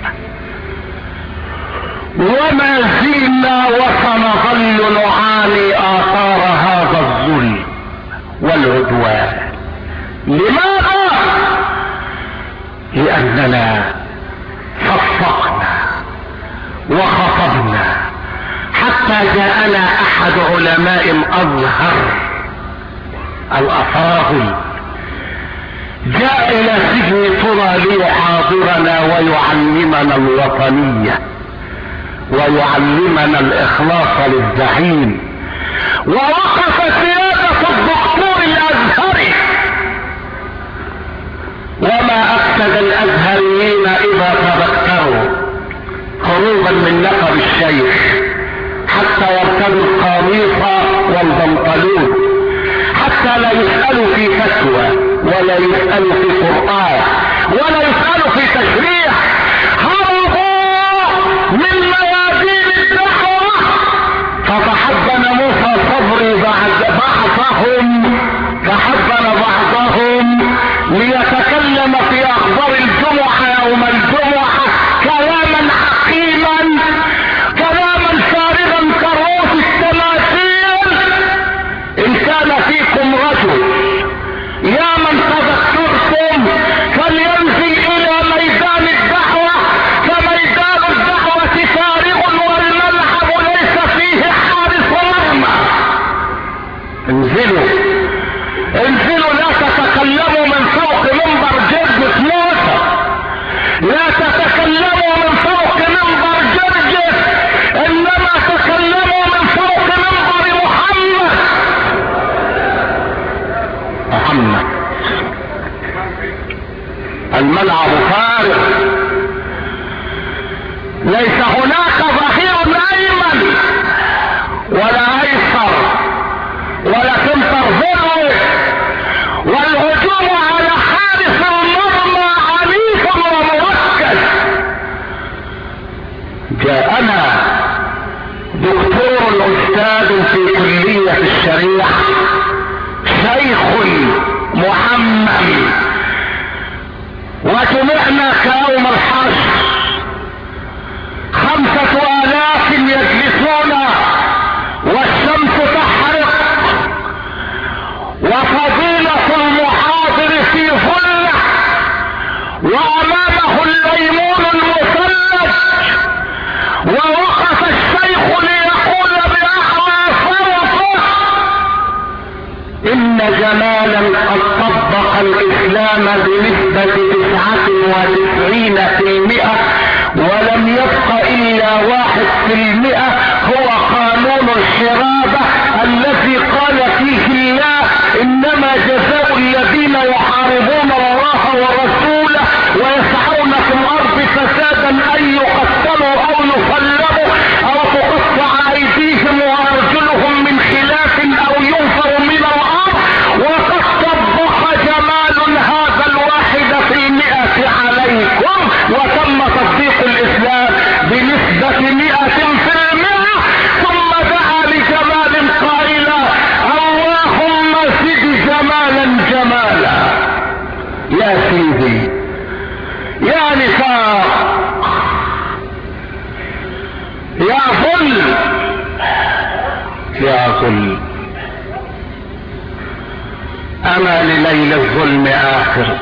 وما زلنا وسنظل نعاني آثار هذا الظلم والعدوان. لماذا؟ لأننا صفقنا وخطبنا حتى جاءنا أحد علماء الأزهر الأفاضل، جاء إلى سجن طرى ليحاضرنا ويعلمنا الوطنية ويعلمنا الإخلاص للزعيم، ووقف سيادة الدكتور الأزهري. وما أفسد الأزهريين إذا تذكروا خروجا من لقب الشيخ حتى يرتدوا القميص والبنطلون، حتى لا يسألوا في فتوى ولا يسألوا في قرآن ولا يسألوا في تشريع. هربوا من ميادين الدعوة، فتحضن موسى صبري بعضهم تحضن بعضهم ليتكلم في أخبار الجمعة يوم الجمعة كلاما حكيما، كلاما فارغا كرؤوس التماثيل. إن كان فيكم رجل يا من تذكرتم فلينزل إلى ميدان الدعوة، فميدان الدعوة فارغ والملعب ليس فيه حارس مرمى. انزلوا انزلوا، لا تتكلموا من فوق منبر جرجس موسى، لا تتكلموا من فوق منبر جرجس، انما تكلموا من فوق منبر محمد. محمد الملعب فارغ، ليس هناك ظهير ايمن ولا ايسر ولا سنتر فورورد، والهجوم على حارس المرمى عنيف ومركز. جاءنا دكتور استاذ في كلية الشريعة شيخ محمد، وجمعنا كيوم الحشر خمسة آلاف يجلسون والشمس تحرق، وفضيلة المحاضر في ظله وأمامه الليمون المثلج، ووقف الشيخ ليقول بأعلى صوته: إن جمالا قد طبق الإسلام بنسبة تسعة وتسعين في المئة، ولم يبق إلا واحد في المئة هو قانون الحرابة الذي قال فيه الله: إنما جزاء الذين يحاربون الله ورسوله ويسعون في الأرض فسادا أن يقتلوا أو يصلبوا أو تقطع أيديهم وأرجلهم من خلاف أو ينفوا من الأرض. وقد طبق جمال هذا الواحد في المئة عليكم، وتم تطبيق الإسلام بنسبة مئة في المئة. ثم دعا لجمال قائلا: اللهم زد جمالا جمالا. يا سيدي يا نساء يا ظل يا ظل، أما لليل الظلم آخر.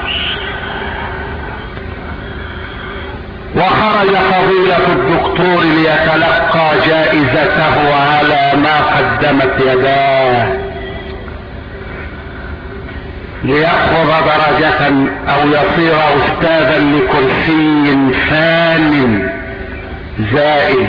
وخرج فضيلة الدكتور ليتلقى جائزته على ما قدمت يداه. ليأخذ درجة او يصير استاذا لكرسي فان زائل.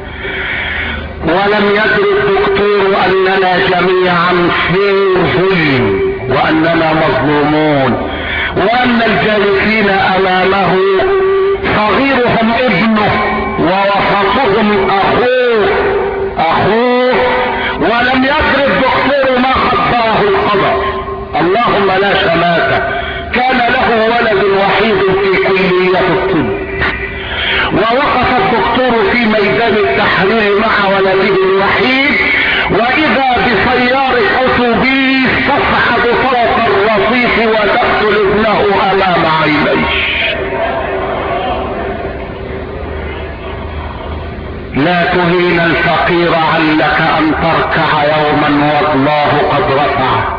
ولم يدري الدكتور اننا جميعا في ظلم واننا مظلومون، وان الجالسين امامه صغيرهم ابنه ووسطهم اخوه اخوه ولم يدري الدكتور ما خطاه القدر. اللهم لا شماتة، كان له ولد وحيد في كلية الطب، ووقف الدكتور في ميدان التحرير مع ولده الوحيد، واذا بسيارة اتوبيس تصعد فوق الرصيف وتقتل ابنه امام عينيه. لا تهين الفقير علك ان تركع يوما والله قد رفع.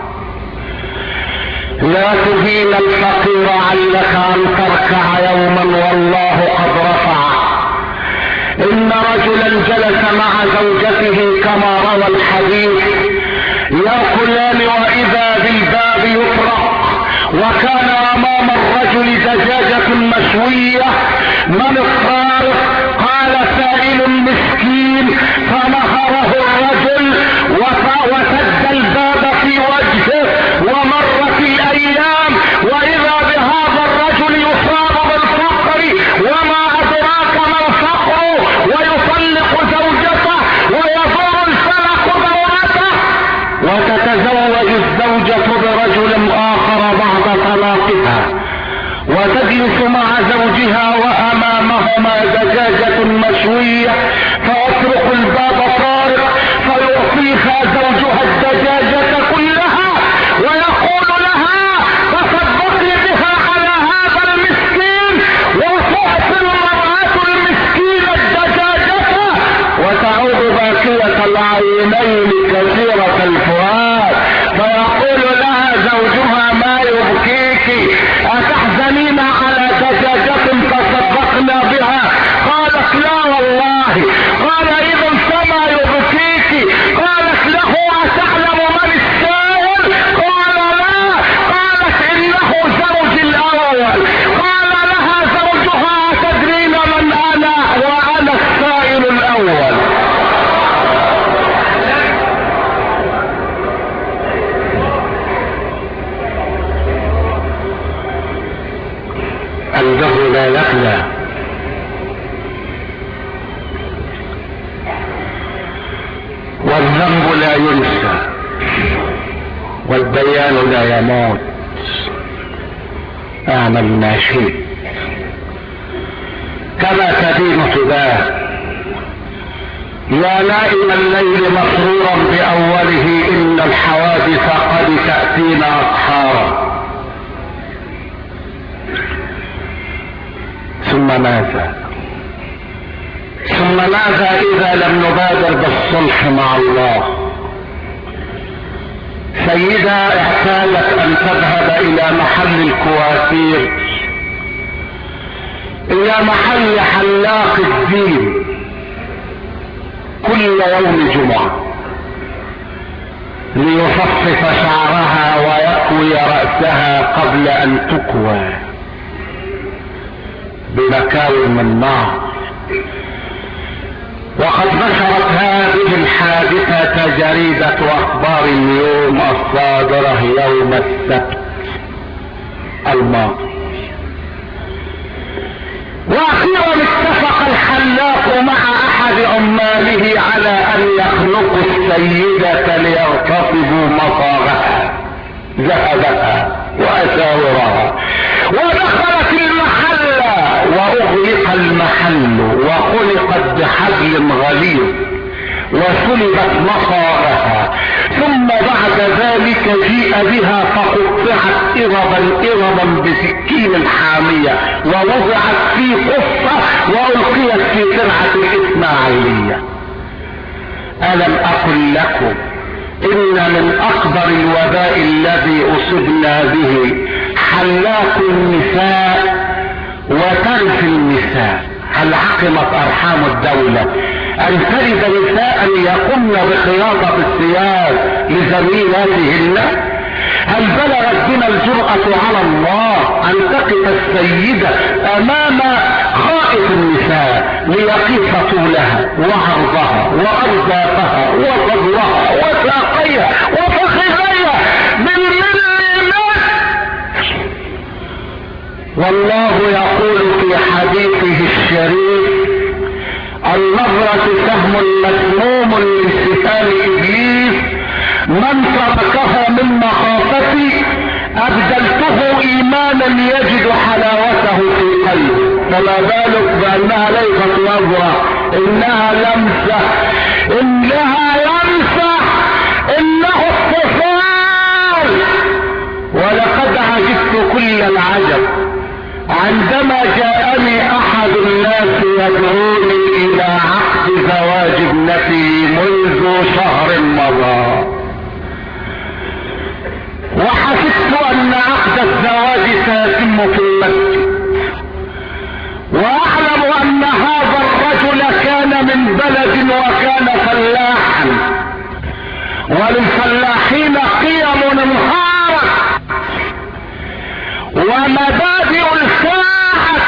لا تهين الفقير علك ان تركع يوما والله قد رفع. ان رجلا جلس مع زوجته كما روى الحديث يأكلان واذا بالباب يطرق، وكان امام الرجل دجاجة مشوية. من الطارق؟ قال سائل مسكين، فنهره الرجل وسد الباب في وجهه. ومرت الايام واذا بهذا الرجل يصاب بالفقر، وما ادراك ما الفقر، ويطلق زوجته ويدور الفلك دورته، وتتزوج الزوجة برجل اخر بعد طلاقها، وتجلس مع زوجها وامامهما دجاجة مشوية، فيطرق الباب طارق فيعطيها زوجها الدجاجة كلها ويقول لها تصدقي بها على هذا المسكين، وتعطي المرأة المسكين الدجاجة وتعود باكية العينين كثيرة الفؤاد، فيقول لها زوجها ما يبكيك؟ أتحزنين على دجاجة تصدقنا بها؟ قالت لا والله. قال إذا فما يبكيك؟ قالت له أتعلم من السائل؟ قال لا. قالت إنه زوجي الأول. قال لها زوجها أتدرين من أنا؟ وأنا السائل الأول. البر لا يخلى، والذنب لا ينسى، والديان لا يموت. اعمل ما شئت كما تدين تباه. يا نائم الليل مسرورا باوله، ان الحوادث قد تأتينا اصحارا. ثم ماذا؟ ثم ماذا اذا لم نبادر بالصلح مع الله؟ سيدة احتاجت ان تذهب الى محل الكوافير، الى محل حلاق الدين كل يوم جمعة، ليصفف شعرها ويكوي رأسها قبل ان تكوى بمكاوي من نار. وقد نشرت هذه الحادثة جريدة اخبار اليوم الصادرة يوم السبت الماضي. واخيرا اتفق الحلاق مع احد عماله على ان يخنقوا السيدة ليغتصبوا مصاغها، ذهبها واساورها، ودخلت المحل واغلق المحل وخلقت بحبل غليظ وسلبت مصاغها، ثم بعد ذلك جيء بها فقطعت اربا اربا بسكين حامية ووضعت في قصة والقيت في ترعة الاسماعيلية. الم اقل لكم ان من اكبر الوباء الذي اصبنا به حلاق النساء وترف النساء؟ هل عقمت ارحام الدولة ان ترد نساء يقمن بخياطة الثياب لزميلاتهن؟ هل بلغت بنا الجرأة على الله ان تقف السيدة امام خائف النساء ليقيس طولها وعرضها واردافها وصدرها وساقيها وفخذيها بالمليمات؟ والله يقول في حديثه الشريف: النظرة سهم مسموم لسهام ابليس، من تركه من مخافتي ابدلته ايمانا يجد حلاوته في قلبه. فما بالك بانها ليست نظرة، انها لمسة، انها لمسة، انه اتصال. ولقد عجبت كل العجب عندما جاءني احد الناس يدعوني الى عقد زواج ابنتي منذ شهر مضى، وحسبت ان عقد الزواج سيتم في المسجد، واعلم ان هذا الرجل كان من بلد وكان فلاحا، وللفلاحين قيم انهارت ومبادئ الساعة.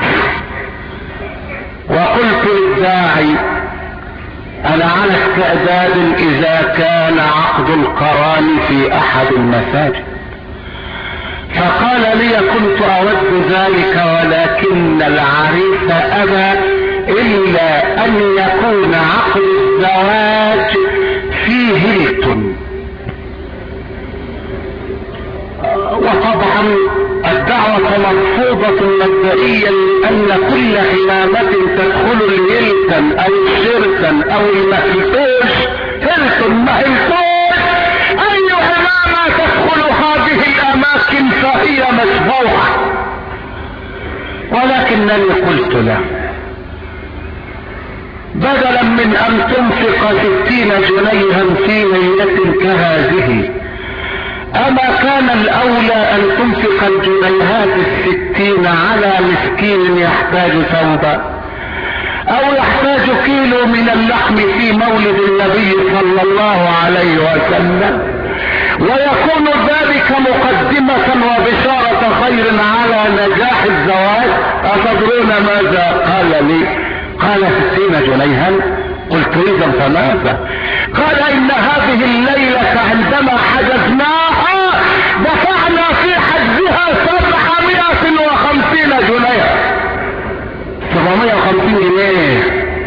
وقلت للداعي: انا على استعداد اذا كان عقد القران في احد المساجد. فقال لي: كنت اود ذلك ولكن العريس ابى الا ان يكون عقد الزواج في هيلتون. وطبعا الدعوة مرفوضة مبدئيا، لان كل عمامة تدخل الهيلتون او الشيرتون او المهلتوش، هيلتون مهلتوش، اي عمامة تدخل هذه الاماكن فهي مشبوهة. ولكنني قلت له: بدلا من ان تنفق ستين جنيها في ليلة كهذه، اما كان الاولى ان تنفق الجنيهات الستين على مسكين يحتاج ثوبا او يحتاج كيلو من اللحم في مولد النبي صلى الله عليه وسلم، ويكون ذلك مقدمة وبشارة خير على نجاح الزواج. أتدرون ماذا قال لي؟ قال: ستين جنيها. قلت: إذا فماذا؟ قال: إن هذه الليلة عندما حجزناها دفعنا في حجزها سبعمائة وخمسين جنيه. سبعمائة وخمسين جنيه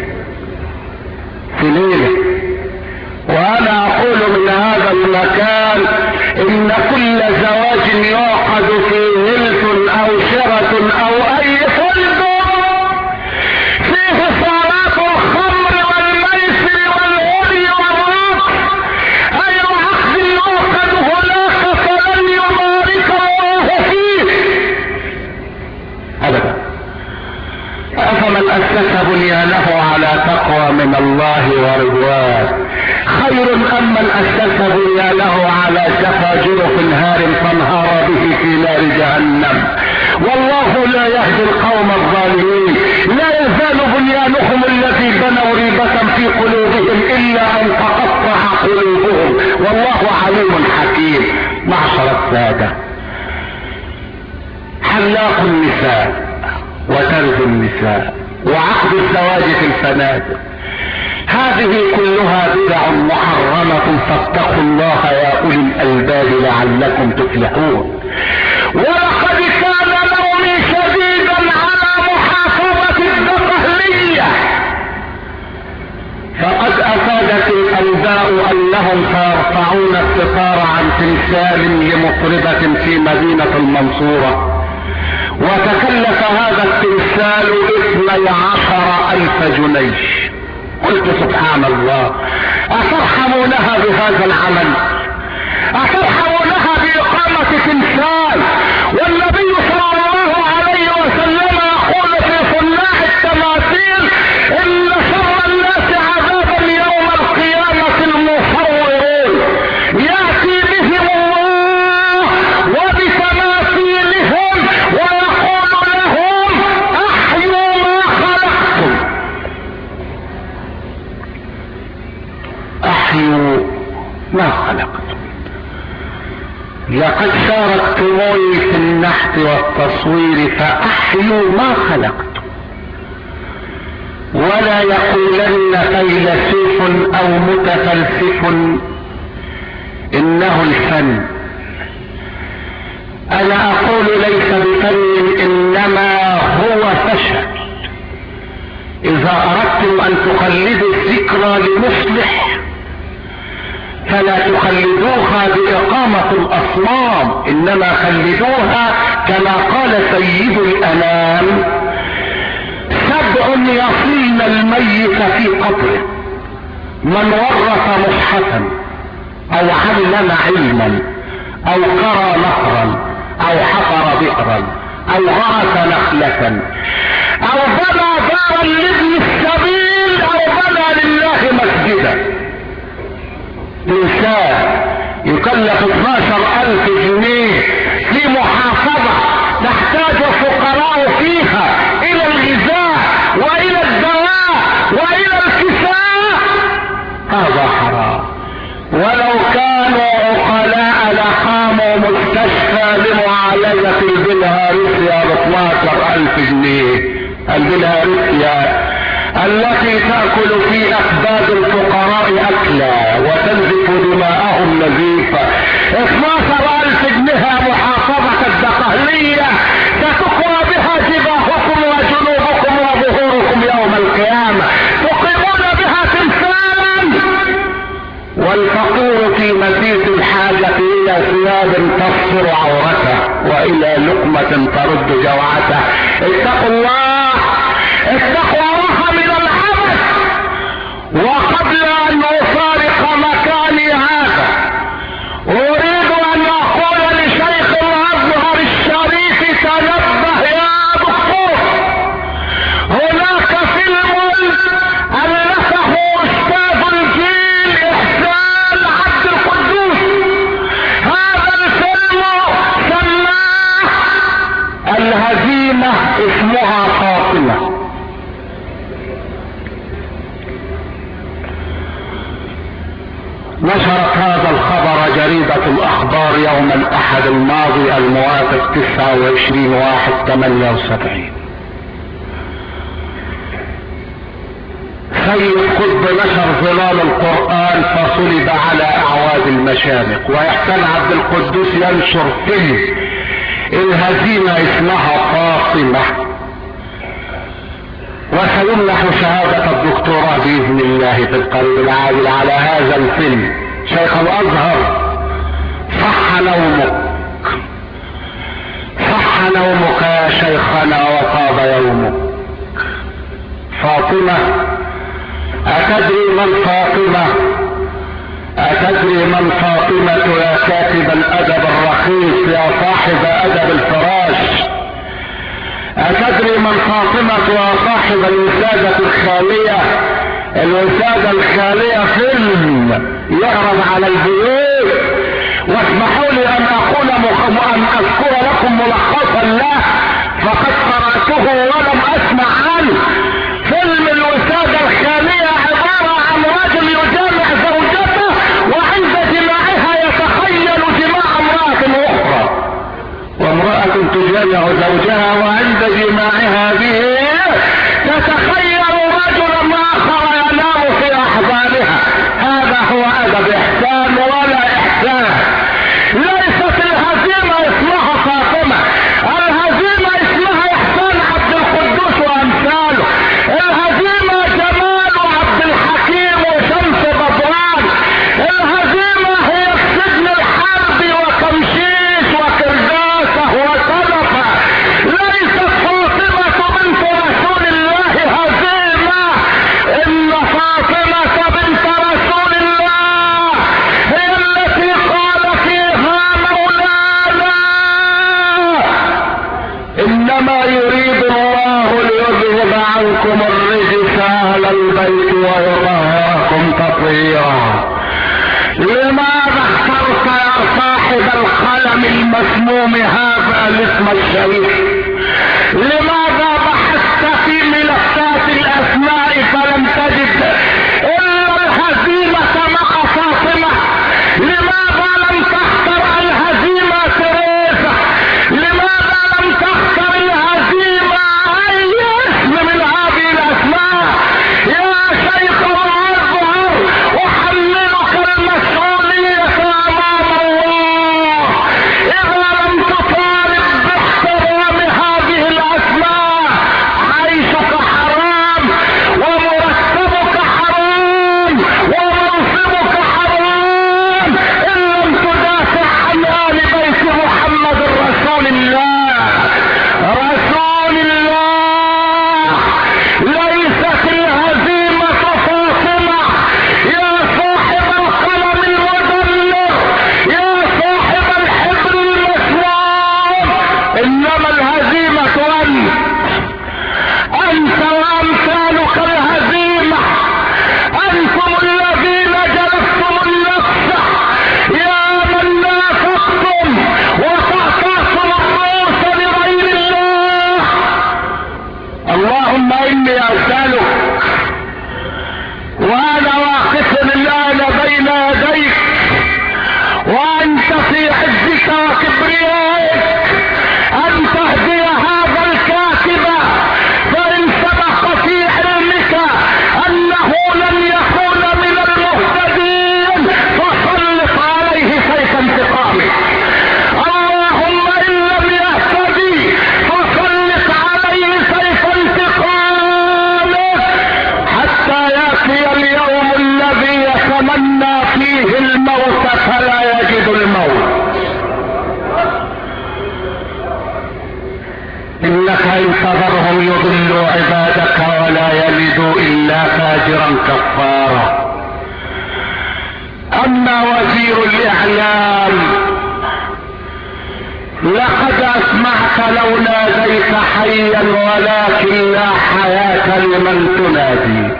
في ليلة. وانا اقول من هذا المكان ان كل زواج يعقد في هيلتون او شيراتون او اي فندق فيه صالات الخمر والميسر والغني والرقص، اي عقد يعقد هناك فلن يبارك الله فيه ابدا. افمن اسس بنيانه على تقوى من الله ورضوان خير ام من اسس بنيانه على شفا جرف نهار فانهار به في نار جهنم. والله لا يهدي القوم الظالمين. لا يزال بنيانهم الذي بنوا ريبة في قلوبهم الا ان تقطع قلوبهم، والله عليم حكيم. معشر السادة، حلاق النساء وترز النساء وعقد الزواج في الفنادق، هذه كلها بدع محرمة، فاتقوا الله يا اولي الالباب لعلكم تفلحون. ولقد كان نومي شديدا على محافظة الدقهلية، فقد افادت الانباء انهم سيرفعون الستار عن تمثال لمطربة في مدينة المنصورة، وتكلف هذا التمثال اثني عشر الف جنيه. قلت: سبحان الله، اترحمونها بهذا العمل؟ اترحمونها باقامة تمثال؟ والنبي صلى الله عليه وسلم يقول في صناع التماثيل: ان شر الناس عذابا يوم القيامة المصورون، يأتي بهم الله وبتماثيلهم ويقول لهم: احيوا ما خلقتم، احيوا ما خلقتم. لقد شاركتموني في النحت والتصوير فاحيوا ما خلقت. ولا يقولن فيلسوف او متفلسف انه الفن. انا اقول ليس بفن انما هو فشل. اذا اردتم ان تخلدوا الذكرى لمصلح فلا تخلدوها باقامة الاصنام، انما خلدوها كما قال سيد الانام: سبع يصلن الميت في قبره، من ورث مصحفا او علم علما او قرى نهرا او حفر بئرا او غرس نخلة او بنى دارا لابن السبيل او بنى لله مسجدا. انسان يكلف اثناشر الف جنيه في محافظة تحتاج فقراء فيها الى الغذاء والى الدواء والى الكساء، هذا حرام. ولو كانوا عقلاء لقاموا مستشفى لمعالجة البلهارسيا ب اثناشر الف جنيه. البلهارسيا التي تأكل في أكباد الفقراء أكلا وتنزف دماءهم نزيفا. اثناشر الف جنيه محافظة الدقهلية ستقوى بها جباهكم وجنوبكم وظهوركم يوم القيامة، تقيمون بها تمثالا. والفقير في مسيس الحاجة إلى ثياب تستر عورته وإلى لقمة ترد جوعته. اتقوا الله، اتقوا الله من العبث. وقبل ان افارق مكاني هذا اريد ان اقول لشيخ الازهر الشريف: تنبه يا دكتور، هناك فيلم الفه استاذ الجيل احسان عبد القدوس. هذا الفيلم سماه الهزيمة اسمها فاطمة. نشرت هذا الخبر جريدة الاخبار يوم الاحد الماضي الموافق تسعة وعشرين واحد ثمانية وسبعين. سيد قطب نشر ظلال القرآن فصلب على اعواد المشامق، ويحسن عبد القدوس ينشر فيلم الهزيمة اسمها فاطمة، وسيمنح شهادة الدكتوراه بإذن الله في القريب العاجل على هذا الفيلم. شيخ الازهر، صح نومك، صح نومك يا شيخنا وطاب يومك. فاطمة، أتدري من فاطمة؟ أتدري من فاطمة يا كاتب الأدب الرخيص، يا صاحب أدب الفراش؟ أتدري من فاطمة يا صاحب الوسادة الخالية؟ الوسادة الخالية فيلم يعرض على البيوت. واسمحوا لي أن أقول مخ... أن أذكر لكم ملخصا له فقد قرأته ولم أسمع عنه. فيلم الوسادة الخالية عبارة عن رجل يجامع زوجته وعند جماعها يتخيل جماع امرأة أخرى، وامرأة تجامع زوجها وعند جماعها به تتخيل رجلا آخر ينام في أحضانها. هذا هو أدب إحسان ولا إحسان. ليست الهزيمة اسمها فاطمة، الهزيمة اسمها إحسان عبد القدوس وأمثاله. الهزيمة جمال عبد الحكيم وشمس بدران. الهزيمة هي السجن الحربي وتمشيش وكرداسة وصدفة. ليست فاطمة بنت رسول الله هزيمة، إن فاطمة بنت رسول الله هي التي قال فيها مولانا: إنما يريد الله ليذهب عنكم الرجس أهل البيت ويطهركم تطهيرا. لماذا اخترت يا صاحب القلم المسموم هذا الاسم الشريف؟ لماذا بحثت في ملفات الاسماء فلم تجد الا الهزيمة مع فاطمة؟ لماذا لم تختر الهزيمة فذرهم يضلوا عبادك ولا يلدوا الا فاجرا كفارا. اما وزير الاعلام لقد اسمعت لو ناديت حيا ولكن لا حياة لمن تنادي.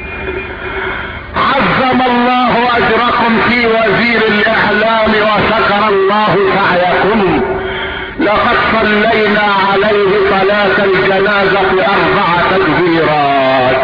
عظم الله اجركم في وزير الاعلام وشكر الله سعيكم. لقد صلينا عليه صلاة الجنازة اربع تكبيرات.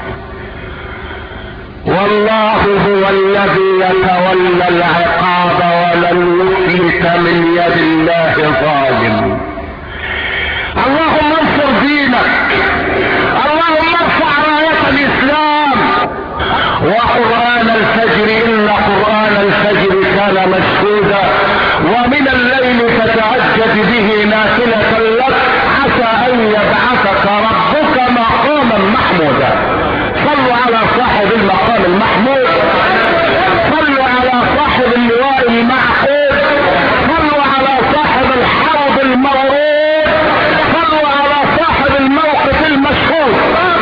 والله هو الذي يتولى العقاب ولن يفلت من يد الله ظالم. اللهم انصر دينك، اللهم ارفع راية الاسلام. وقرآن الفجر ان قرآن الفجر كان مشهودا ومن الليل فتعجد به نافلة لك عسى ان يبعثك ربك مقاما محمودا. صلوا على صاحب المقام المحمود، صلوا على صاحب اللواء المعقود، صلوا على صاحب الحوض المورود، صلوا على صاحب الموقف المشهود.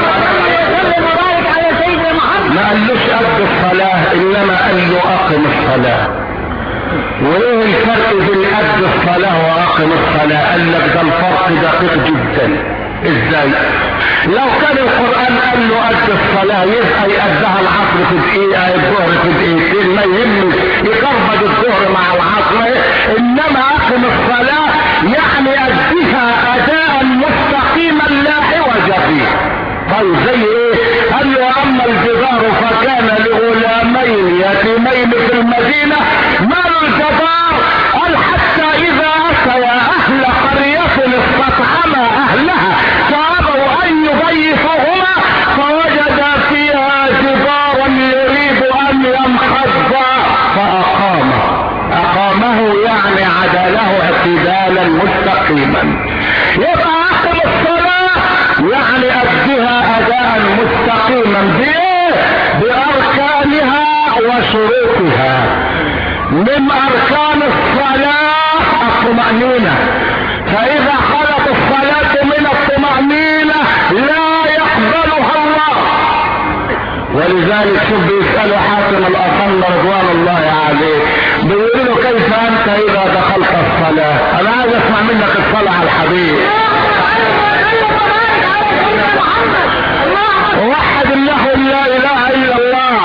ما قالوش قد الصلاة انما قال له اقم الصلاة. وايه الفرق بين قد الصلاة واقم الصلاة؟ قال لك ده الفرق دقيق جدا. ازاي؟ لو كان القرآن قال له قد الصلاة يبقى يقدها العصر في دقيقة، الظهر في دقيقتين، ما يهمش يكربج الظهر مع العصر. انما اقم الصلاة يعني اديها اداء مستقيما لا عوج فيه. طيب زي ايه؟ قال له اما الجدار فكان لغلامين يتيمين في المدينة. مال الجدار؟ قال حتى اذا اتيا اهل قرية استطعما اهلها فابوا ان يضيفوهما فوجدا فيها جدارا يريد ان ينقض فاقامه. اقامه يعني عدله اعتدالا مستقيما. يبقى اقم الصلاة يعني ادها اداء مستقيما بايه؟ باركانها وشروطها. من اركان الصلاة الطمأنينة، فاذا خلت الصلاة من الطمأنينة لا يقبلها الله. ولذلك شوف بيسألوا حاتم الأصم رضوان الله عليه، بيقولوا له كيف انت اذا دخلت الصلاة؟ انا عايز اسمع منك الصلاة على الحبيب. وحد الله لا اله الا الله.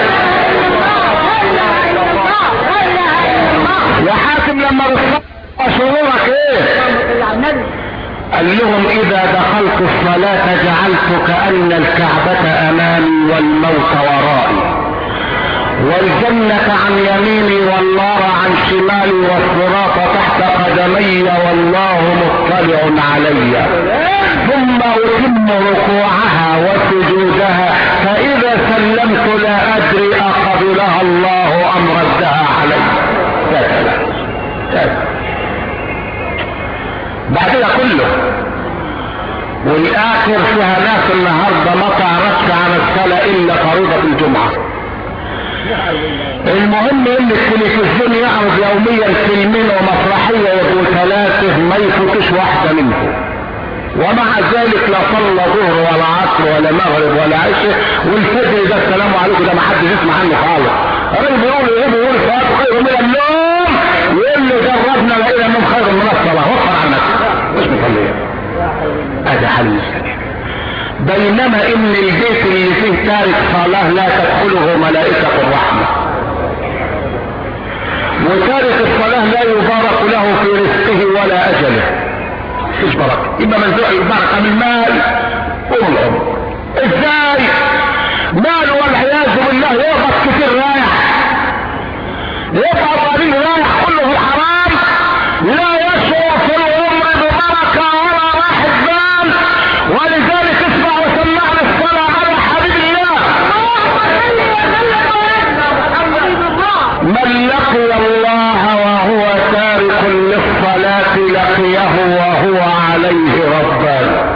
يا حاتم لما بتصلي شعورك ايه؟ قال لهم اذا دخلت الصلاة جعلت كأن الكعبة امامي والموت ورائي والجنة عن يميني والنار عن شمالي والصراط تحت قدمي والله مطلع علي. ثم اتم ركوعها وسجودها فاذا سلمت لا ادري اقبلها الله ام ردها علي. بعد كده كله. والاخر فيها ناس النهارده ما تعرفش عن الصلاة الا فريضة الجمعة. المهم ان التلفزيون يعرض يوميا فيلمين ومسرحية يبقوا ثلاثة ما يفوتش واحدة منهم، ومع ذلك لا صلى ظهر ولا عصر ولا مغرب ولا عشاء، والفجر ده السلام عليكم ده ما حدش يسمع عنه خالص. الراجل بيقول ايه؟ بيقول الصلاة خير من النوم، يقول له جربنا لقينا النوم خير من الصلاة. وفر عنك مش مصلية. هذا حل السلام. بينما ان البيت اللي فيه تارك صلاة لا تدخله ملائكة الرحمة، وتارك الصلاة لا يبارك له في رزقه ولا اجله. مفيش بركة، يبقى منزوع البركة من مال ومن العمر. ازاي؟ مال والعياذ بالله يقبض كتير رايح، يبقى الراجل رايح كله في الحرام، لا يشعر في العمر ببركة ولا راحة بال. ولذلك اسمع وسمعنا الصلاة على حبيب الله. من لقي الله وهو تارك للصلاة لقيه وهو عليه غضبان.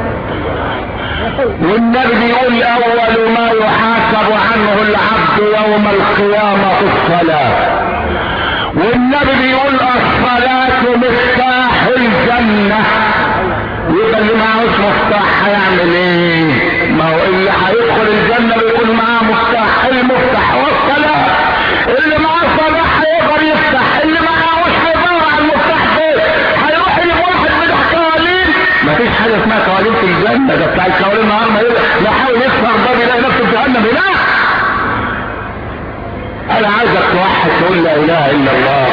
والنبي بيقول اول ما يحاسب عنه العبد يوم القيامة الصلاة. والنبي بيقول الصلاة مفتاح الجنة. يبقى اللي معهوش مفتاح هيعمل ايه؟ ما هو اللي هيدخل الجنة بيكون معاه مفتاح، المفتاح والصلاة. اللي معاه صلاح هيقدر يفتح، اللي معهوش هيدور على المفتاح فين؟ هيروح يجيب واحد بتاع كوالين. مفيش حاجة اسمها كوالين في الجنة، ده بتاع الكوالين النهار ما لا حاول يفتح باب يلاقي نفسه في جهنم. لا، انا عايزك توحد تقول لا اله الا الله،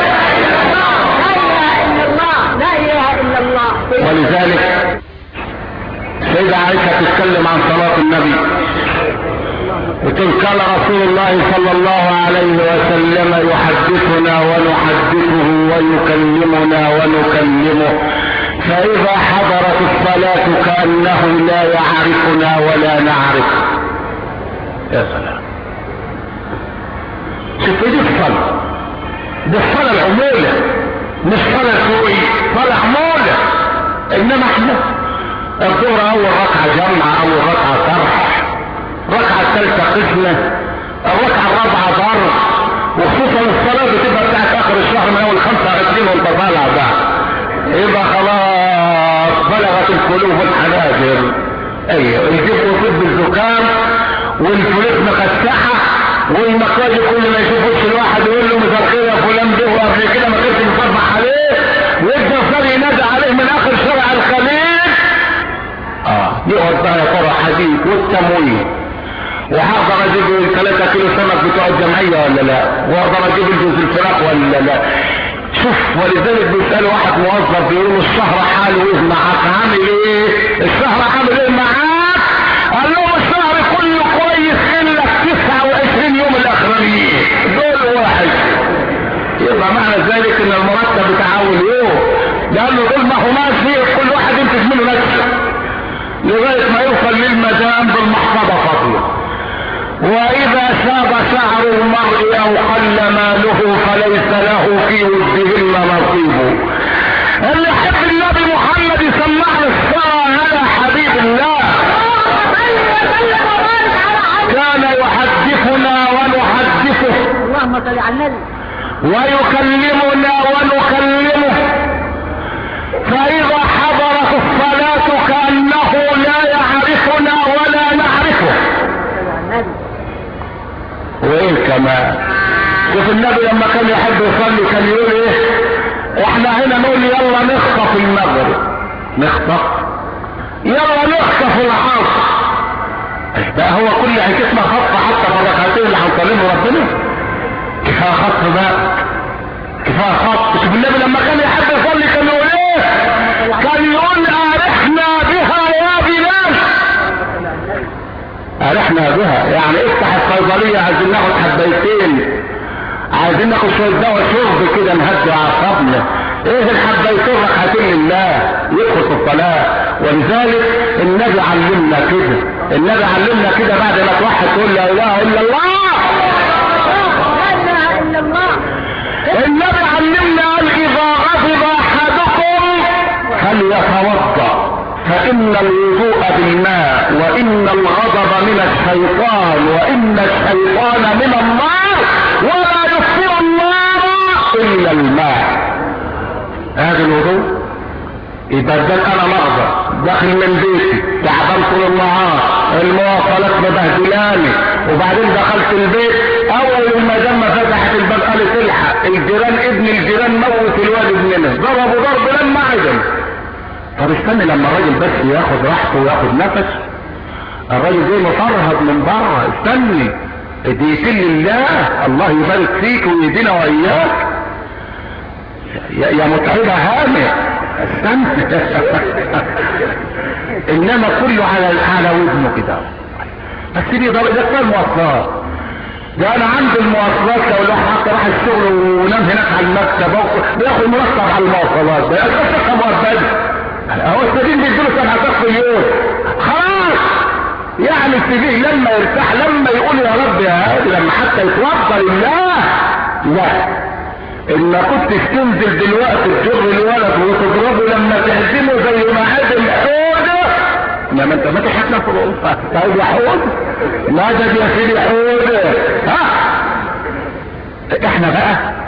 لا اله الا الله. ولذلك سيدة عائشة تتكلم عن صلاة النبي وتقول قال رسول الله صلى الله عليه وسلم يحدثنا ونحدثه ويكلمنا ونكلمه، فإذا حضرت الصلاة كأنه لا يعرفنا ولا نعرفه. يا سلام، شوف دي الصلاة، دي الصلاة العمولة، مش صلاة سوء، صلاة عمولة. انما احنا الظهر اول ركعة جمع، اول ركعة فرح، ركعة الثالثة قسمة، الركعة الرابعة ضرب، وخصوصا الصلاة بتبقى بتاعت اخر الشهر من اول خمسة وعشرين وانت طالع بقى، يبقى خلاص بلغت القلوب الحناجر. ايوه، يجيبوا طب الزكام والفلوس مفتحة والمكواجي كل ما يشوف وش الواحد يقول له مساء الخير يا فلان ده، وقبل كده ما كنتش مصبح عليه، ويبدا صار ينادى عليه من اخر شارع الخليل. اه يقعد بقى يا ترى حديد والتموين، وهقدر اجيب ثلاثة كيلو سمك بتوع الجمعية ولا لا، واقدر اجيب الجوز الفراخ ولا لا. شوف، ولذلك بيسأل واحد موظف بيقول الشهر حاله ايه معاك؟ عامل ايه؟ الشهر عامل ايه معاك؟ قال لهم الشهر كله كويس الا تسعة وعشرين يوم الاخرانيين دول واحد. يبقى معنى ذلك ان المرتب بتاع اول يوم، لانه دول ما هو ماشي كل واحد ينتج منه نفسه لغايه ما يوصل للمدام بالمحفظه فاضيه. واذا شاب شعر المرء او قل ماله فليس له في وجههن نصيب. اللي يحب النبي محمد يسمعنا الصلاه على حبيب الله، كان يحدثنا ونحدثه، اللهم صل على النبي، ويكلمنا ونكلمه، فإذا حضرت الصلاة كأنه لا يعرفنا ولا نعرفه. وإيه كمان؟ شوف النبي لما كان يحب يصلي كان يقول ايه؟ احنا هنا نقول يلا نخطف المغرب، نخطف، يلا نخطف العصر. بقى هو كل عكسنا خطف حتى في الركعتين اللي هنصليهم ربنا؟ كفايه خط بقى، كفايه خط. شوف النبي لما كان يحب يصلي كان يقول ايه؟ كان يقول ارحنا بها يا بلال. ارحنا بها يعني افتح الصيدليه، عايزين ناخد حبيتين، عايزين ناخد شويه دواء شرب كده نهدي اعصابنا. ايه الحبيتين ركعتين لله يدخل في الصلاه. ولذلك النبي علمنا كده، النبي علمنا كده بعد ما توحد تقول لا اله الا الله. النبي علمنا قال اذا غضب احدكم فليتوضا، فان الوضوء بالماء، وان الغضب من الشيطان، وان الشيطان من النار، ولا يطفئ النار الا الماء. هذا الوضوء يبقى ده انا مغضب داخل من بيتي تعبان طول النهار، المواصلات مبهدلاني، وبعدين دخلت البيت اول ما دام فتحت الباب قالت الحق الجيران، ابن الجيران موت الواد ابننا، ضربوا ضرب لما عدم. طب استنى لما الراجل بس ياخد راحته وياخد نفس، الراجل جاي مفرهد من بره، استني دقيقتين لله، الله يبارك فيك ويدينا واياك يا متعبة هامة، استنى. انما كله على على ودنه كده. بس دي درجات المواصلات، ده انا عند المواصلات لو الواحد حتى راح الشغل ونام هناك على المكتب بياخد مرتب على المواصلات، ده يا مرتب هو السجين بيديله سبعة في اليوم خلاص. يعني السجين لما يرتاح، لما يقول يا رب يا هادي، لما حتى يتوضى لله. لا، ان كنت تنزل دلوقتي تجر الولد وتضربه لما تهزمه زي ما هزم حوده، انما انت ما تحكنا في الوقت طيب يا حود ماذا يا سيدي حود. ها احنا بقى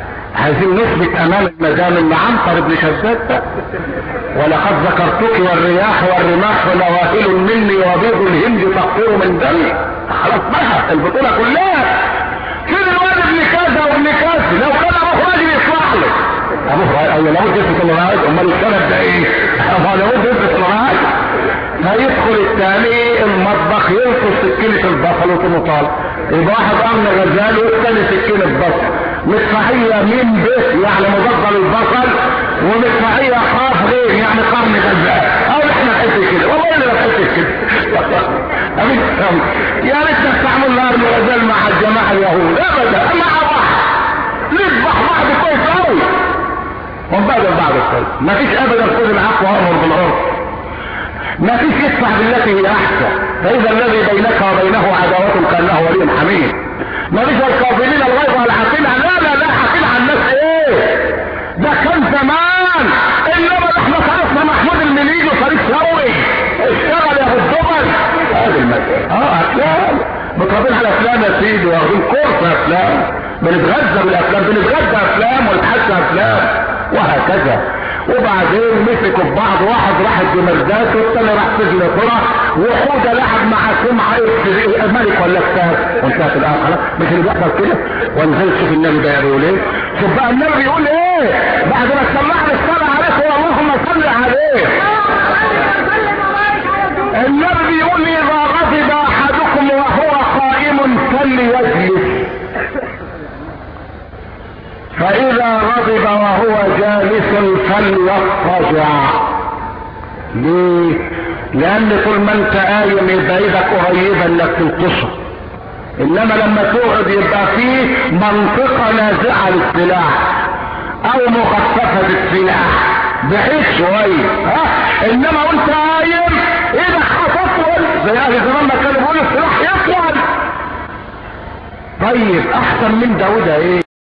عايزين نثبت امام المدام ان عنتر بن شداد ده ولقد ذكرتك والرياح والرماح ونواهل مني وبيض الهند تقطر من دمي. خلاص بقى البطوله كلها كل الواد ابن كذا وابن كذا، لو كان ابوه راجل يصلح له ابوه ايوه لو يثبت الرعاية امال السند ده ايه؟ لو يثبت الرعاية فيدخل الثاني المطبخ يلقي سكينة البصل وتمطال، يبقى واحد امن غزال والثاني سكينة بصل، مدفعية مين به يعني مضغل البصل، ومدفعية قاف غير يعني قرن غزال، او احنا نحس كده والله انا بحس كده يا ريت نستعمل نار الغزال مع الجماعة اليهود ابدا مع بعض نذبح بعض كويس قوي ونبادل بعض الكويس، ما فيش ابدا خذ العفو وامر بالعرف، ما فيش يدفع بالتي هي احسن، فاذا الذي بينك وبينه عداوة كانه ولي حميد، ما فيش الكاظمين الغيظ والعافين لا لا لا حافين على الناس ايه؟ ده كان زمان، انما احنا صرفنا محمود المليجي وصريف شوقي اشتغل يا ابو الدبل هذه المسألة اه افلام متربين على افلام يا سيدي واخدين كورس افلام، بنتغذى بالافلام بنتغذى افلام ونتحدى افلام وهكذا. وبعدين مسكوا ببعض، واحد راح الدمردات والثاني راح سجن قرى، وحوده لعب مع سمعه ملك ولا كتاب وانتهت الان خلاص. مش اللي بيحصل كده؟ ونزل شوف النبي ده بيقول ايه؟ شوف بقى النبي بيقول ايه بعد ما سمعنا الصلاه عليه اللهم صل عليه. النبي بيقول اذا غضب احدكم وهو قائم فليجلس، فإذا غضب وهو جالس فليضطجع. ليه؟ لأن طول ما أنت قايم يبقى إيدك قريبة إنك تلطشه، إنما لما تقعد يبقى فيه منطقة نازعة للسلاح أو مخففة بالسلاح بحيث شوية، ها؟ إنما وأنت قايم إيدك هتطول زي أهل زمان ما كانوا بيقولوا السلاح يطول. طيب أحسن من ده وده إيه؟